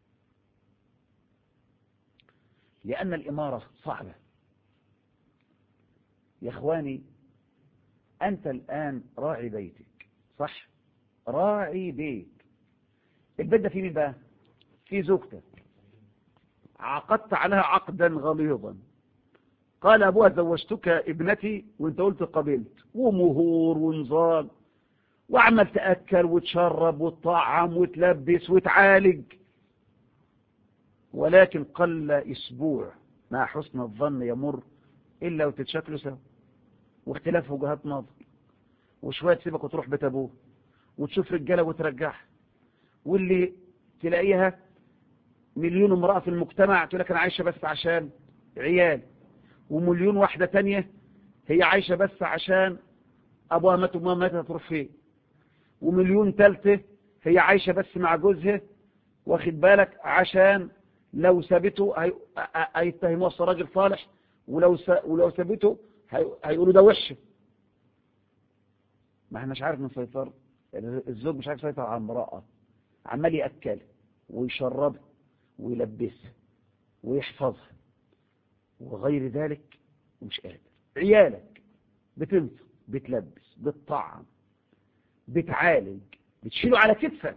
لأن الإمارة صعبة. يا إخواني، أنت الآن راعي بيتك، صح؟ راعي بيت. البيت ده فيه مين بقى؟ فيه زوجتك، عقدت عليها عقدا غليظا، قال أبوها زوجتك ابنتي وانت قلت قبلت، ومهور ونظام، وعمل تأكل وتشرب وتطعم وتلبس وتعالج، ولكن قل أسبوع مع حسن الظن يمر إلا وتتشكلوا سوا، واختلاف وجهات نظر، وشوية تسيبك وتروح بيت أبوه وتشوف رجالة وترجعها، واللي تلاقيها مليون امرأة في المجتمع تقول لك أنا عايشة بس عشان عيال، ومليون واحدة تانية هي عايشة بس عشان أبوها مات وما مات هتروح فين، ومليون تالتة هي عايشة بس مع جوزها، واخد بالك، عشان لو سابته هيتهموه أصل راجل صالح، ولو سابته هيقولوا ده وحش. ما احنا مش عارف نسيطر، الزوج مش عارف يسيطر على المرأة، عمال يأكل ويشربها ويلبسها ويحفظها وغير ذلك ومش قادر. عيالك بتنفق، بتلبس، بتطعم، بتعالج، بتشيله على كتفك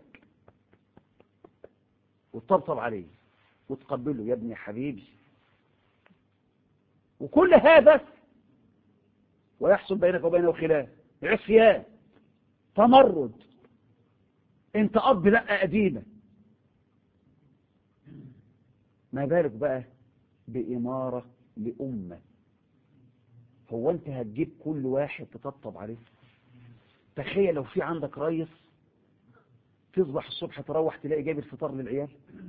وتطبطب عليه وتقبله يا ابني يا حبيبي، وكل هذا ويحصل بينك وبينه خلاف، عصيان، تمرد، انت اب لا قديمه. ما بالك بقى بإمارة لأمة؟ هو انت هتجيب كل واحد تطبطب عليه؟ تخيل لو في عندك ريس تصبح الصبح تروح تلاقي جايب الفطار للعيال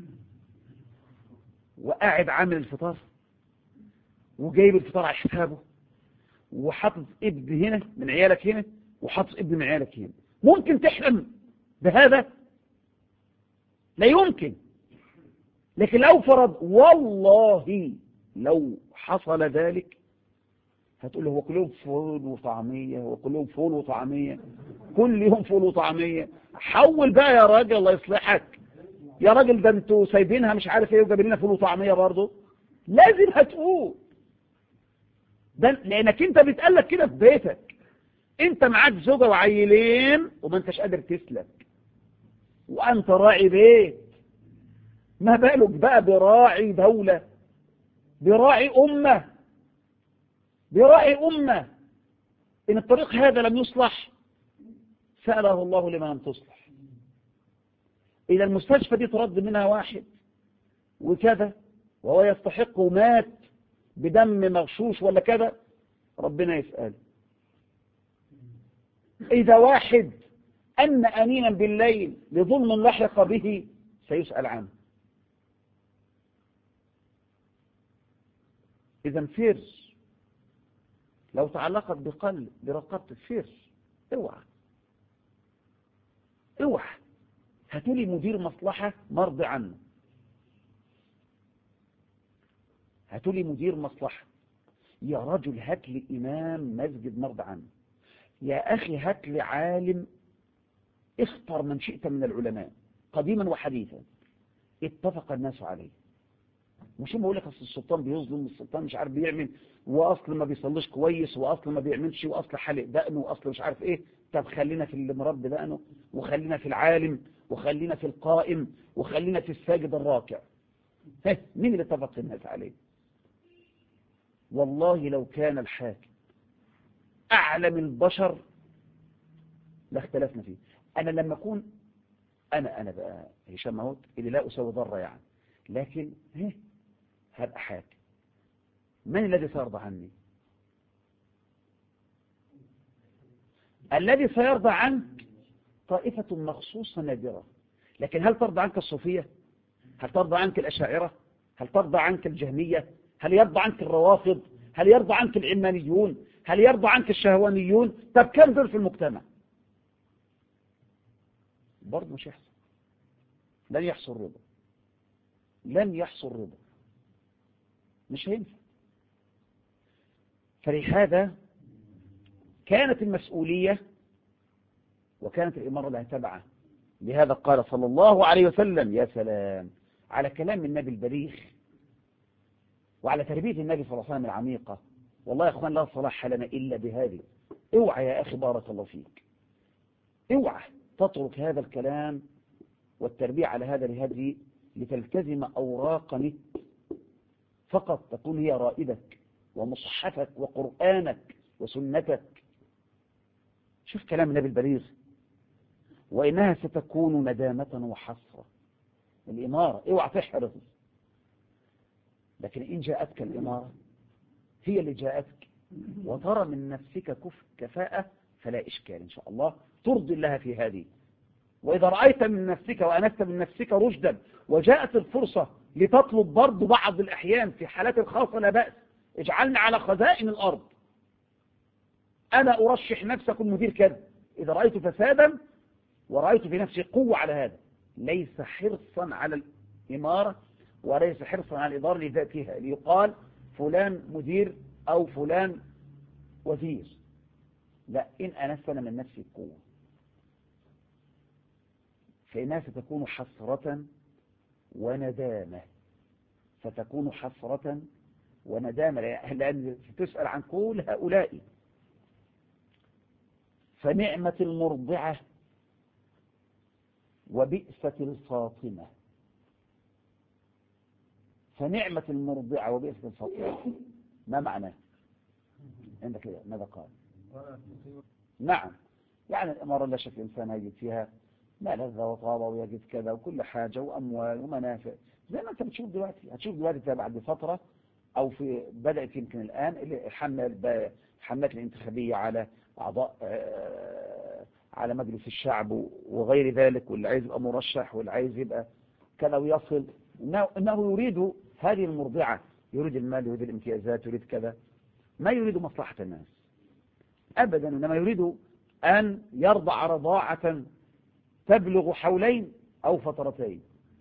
وقاعد عامل الفطار وجايب الفطار على حسابه وحاطط ابن هنا من عيالك هنا وحاطط ابن من عيالك هنا. ممكن تحلم بهذا؟ لا يمكن. لكن لو فرض، والله لو حصل ذلك، هتقول له هو كل يوم فول وطعمية، هو كل يوم فول وطعمية، كل يوم فول وطعمية. حول بقى يا راجل الله يصلحك، يا راجل ده انتوا سايبينها مش عارف ايه وجايبين لنا فول وطعمية برضه. لازم هتقول ده، لانك انت بيتقالك كده في بيتك، انت معاك زوجة وعيلين وما انتش قادر تسلك، وانت راعي بيت، ما بالك بقى براعي دولة، براعي أمة، براعي أمة. إن الطريق هذا لم يصلح سأله الله لما لم تصلح. إذا المستشفى دي ترد منها واحد وكذا وهو يستحق ومات بدم مغشوش ولا كذا، ربنا يسأل. إذا واحد أن أنينا بالليل لظلم لحق به سيسأل عنه. إذا فر، لو تعلقت بقلب برقبت فر، اوعى اوعى. هاتولي مدير مصلحة مرضي عنه، هاتولي مدير مصلحة، يا رجل هات لي إمام مسجد مرضي عنه، يا أخي هات لي عالم، اختر من شئت من العلماء قديما وحديثا اتفق الناس عليه. مش هم بقول لك اصل السلطان بيظلم، السلطان مش عارف بيعمل، واصل ما بيصليش كويس، واصل ما بيعملش، واصل حلق دقنه، واصل مش عارف ايه. طب خلينا في اللي مربي دقنه، وخلينا في العالم، وخلينا في القائم، وخلينا في الساجد الراكع. مين اللي اتفق الناس عليه؟ والله لو كان الحاكم اعلم البشر لاختلفنا فيه. انا لما اكون انا بقى هشام مهوت اللي لا اسوي ضره يعني، لكن هبقى حاكم، من الذي سيرضى عني؟ الذي سيرضى عنك طائفة مخصوصة نادرة. لكن هل ترضى عنك الصوفية؟ هل ترضى عنك الأشاعرة؟ هل ترضى عنك الجهمية؟ هل يرضى عنك الروافض؟ هل يرضى عنك العلمانيون؟ هل يرضى عنك الشهوانيون؟ طب كم دول في المجتمع؟ برضه مش يحصل، لن يحصل رضا، لن يحصل رضا، مش هينفع. فلهذا كانت المسؤولية وكانت الإمارة لها تبعة. لهذا قال صلى الله عليه وسلم، يا سلام على كلام النبي البليغ وعلى تربية النبي صلى الله عليه وسلم العميقة. والله يا أخوان لا صلاح لنا إلا بهذه. اوعى يا أخي بارك الله فيك، اوعى تترك هذا الكلام والتربية على هذا الهدي لتلتزم أوراق فقط تكون هي رائدك ومصحفك وقرآنك وسنتك. شوف كلام النبي البليغ، وإنها ستكون ندامة وحسرة. الإمارة اوعى تحرص، لكن إن جاءتك الإمارة هي اللي جاءتك وترى من نفسك كفاءة فلا إشكال إن شاء الله ترضي الله في هذه. وإذا رأيت من نفسك وأنست من نفسك رشدا وجاءت الفرصة لتطلب برضو بعض الأحيان في حالات الخاصة لا بأس، اجعلني على خزائن الأرض، أنا أرشح نفسي أكون مدير كذا إذا رأيت فسادا ورأيت في نفسي قوة على هذا. ليس حرصا على الإمارة وليس حرصا على الإدارة لذاتها ليقال فلان مدير أو فلان وزير، لا، إن أنسنا من نفسي القوة فإنها ستكون حسرة وندامة، ستكون حسرة وندامة، لأن ستسأل عن كل هؤلاء. فنعمة المرضعة وبئسة الفاطمة. فنعمة المرضعة وبئسة الفاطمة ما معناه عندك؟ ماذا قال؟ نعم، يعني الإمارة لا شك الإنسان يجد فيها ما لذة وطابة ويجد كذا وكل حاجة وأموال ومنافع زي ما أنت بتشوف دلوقتي. هتشوف دلوقتي بعد فترة أو بدأت يمكن الآن الحملات الانتخابية على أعضاء على مجلس الشعب وغير ذلك، واللي عايز يبقى مرشح واللي عايز يبقى كذا ويصل، إنه يريد هذه المرضعة، يريد المال، يريد الامتيازات، يريد كذا، ما يريد مصلحة الناس أبدا، إنما يريد أن يرضع رضاعة تبلغ حولين أو فترتين.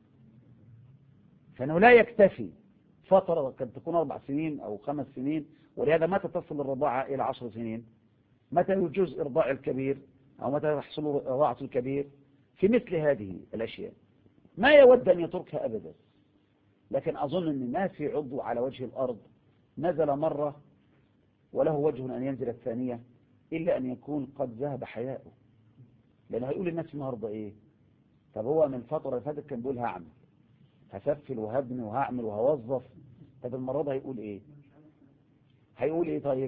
فإنه لا يكتفي فترة قد تكون 4 سنين أو 5 سنين، ولهذا متى تصل الرضاعة إلى 10 سنين؟ متى يجوز إرضاع الكبير أو متى تحصل رضاعة الكبير؟ في مثل هذه الأشياء ما يود أن يتركها أبدا. لكن أظن أن ما في عضو على وجه الأرض نزل مرة وله وجه أن ينزل الثانية إلا أن يكون قد ذهب حياؤه، لأنه هيقول للناس النهاردة إيه؟ طب هو من فترة اللي فاتت كان بيقول هعمل، هسفل وهبني وهعمل وهوظف، طب المرة ده هيقول إيه؟ هيقول إيه طيب؟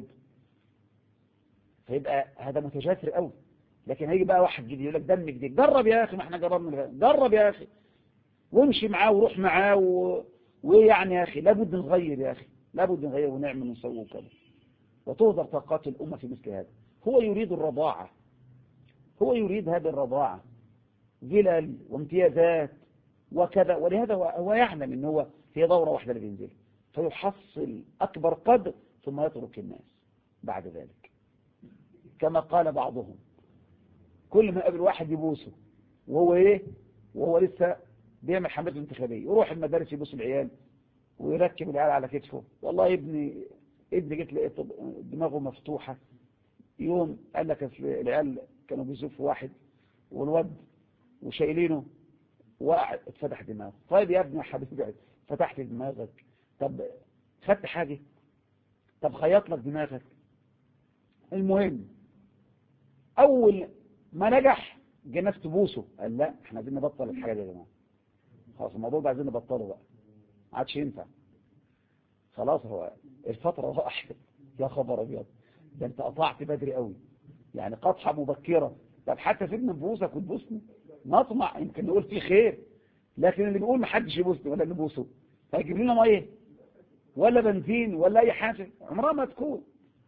فيبقى هذا متجاسر قوي. لكن هيجي بقى واحد جديد يقول لك دم جديد، جرب يا أخي، ما احنا جربنا، جرب يا أخي وامشي معاه وروح معاه ويعني يا أخي لابد نغير، يا أخي لابد نغير ونعمل ونسوي كذا، وتهدر طاقات الأمة في مثل هذا. هو يريد الرضاعة، هو يريد هذه الرضاعة جلال وامتيازات وكذا، ولهذا هو يعلم ان هو هي دورة واحدة اللي بينزل، فيحصل أكبر قدر ثم يترك الناس بعد ذلك. كما قال بعضهم كل ما قابل واحد يبوسه وهو ايه، وهو لسه بيعمل حملات انتخابية، يروح المدارس يبوس العيال ويركب العيال على كتفه. والله ابني جيت لقيت دماغه مفتوحة يوم، قال لك العيال كانوا بيزفوا واحد والواد وشايلينه وقعد اتفتح دماغه. طيب يا ابني يا حبيبي فتحت دماغك، طب خدت حاجة، طب خيط لك دماغك. المهم اول ما نجح جه ناس تبوسه، قال لا احنا عايزين نبطل الحاجة دي يا جماعه، خلاص الموضوع ده عايزين نبطله بقى، ما عادش ينفع، خلاص هو الفترة راحت. يا خبر ابيض، ده انت قطعت بدري قوي، يعني قطعة مبكرة. طب حتى سيبنا نبوسك وتبوسني، نطمع يمكن نقول فيه خير، لكن اللي بيقول ما حدش يبوسني ولا نبوسه هيجيب لنا ميه ولا بنزين ولا اي حاجه، عمرها ما تكون.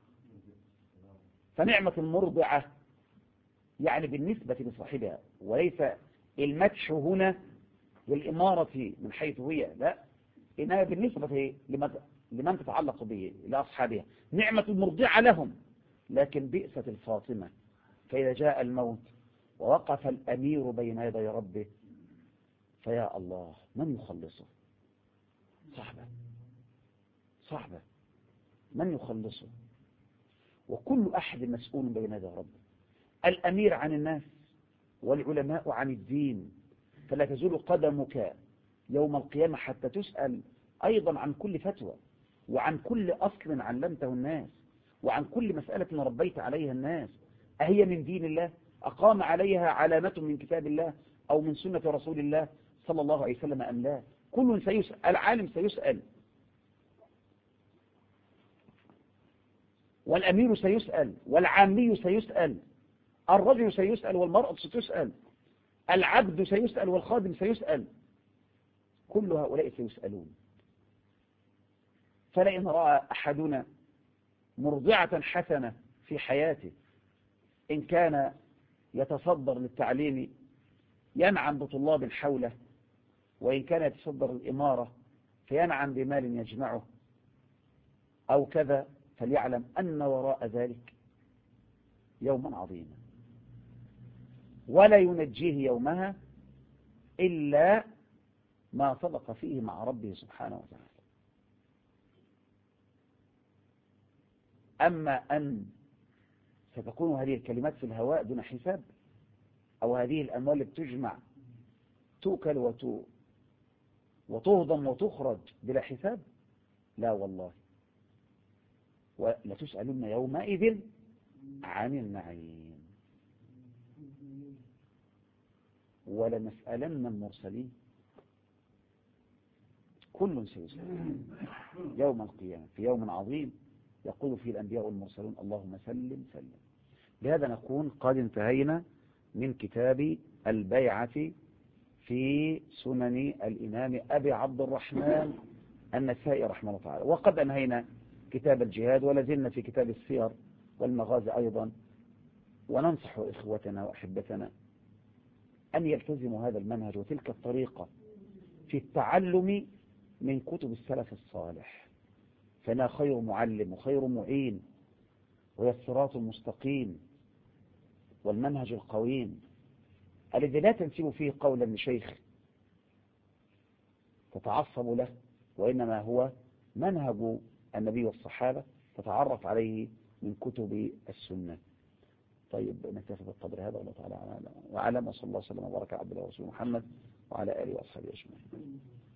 فنعمة المرضعة يعني بالنسبة لصاحبها، وليس المدح هنا للإمارة من حيث هي، لا، إنها بالنسبة لمن تتعلق به لأصحابها. نعمة المرضعة لهم، لكن بئسة الفاطمة. فإذا جاء الموت ووقف الأمير بين يدي ربه فيا الله من يخلصه؟ صعبة من يخلصه؟ وكل أحد مسؤول بين يدي ربه، الأمير عن الناس والعلماء عن الدين، فلا تزول قدمك يوم القيامة حتى تسأل أيضا عن كل فتوى وعن كل أصل علمته الناس وعن كل مسألة ربيت عليها الناس، أهي من دين الله؟ أقام عليها علامة من كتاب الله أو من سنة رسول الله صلى الله عليه وسلم أم لا؟ كل سيسأل، العالم سيسأل والأمير سيسأل والعامي سيسأل، الرجل سيسأل والمرأة ستسأل، العبد سيسأل والخادم سيسأل، كل هؤلاء سيسألون. فلئن رأى أحدنا مرضعة حسنة في حياته، إن كان يتصدر للتعليم ينعم بطلاب حوله، وإن كان يتصدر الإمارة فينعم بمال يجمعه، أو كذا، فليعلم أن وراء ذلك يوما عظيما، ولا ينجيه يومها إلا ما صدق فيه مع ربه سبحانه وتعالى. أما أن ستكون هذه الكلمات في الهواء دون حساب، أو هذه الأموال اللي بتجمع توكل وتهضم وتخرج بلا حساب، لا والله. ولتسألن يومئذ عن النعيم، ولنسألن المرسلين، كل سيسأل يوم القيامة في يوم عظيم يقول فيه الأنبياء والمرسلون اللهم سلم سلم. بهذا نكون قد انتهينا من كتاب البيعة في سنن الإمام أبي عبد الرحمن النسائي رحمه الله تعالى. وقد أنهينا كتاب الجهاد، ولازلنا في كتاب السير والمغازي أيضا. وننصح إخوتنا وأحبتنا أن يلتزموا هذا المنهج وتلك الطريقة في التعلم من كتب السلف الصالح، فأنا خير معلم وخير معين، وهي الصراط المستقيم والمنهج القويم الذي لا تنسب فيه قولا لشيخ تتعصب له، وإنما هو منهج النبي والصحابة تتعرف عليه من كتب السنة. طيب نكتفي بالقدر هذا، والله تعالى وعلم، وصلى الله وسلم وبارك على عبد الله ورسوله محمد وعلى آله وأصحابه أجمعين.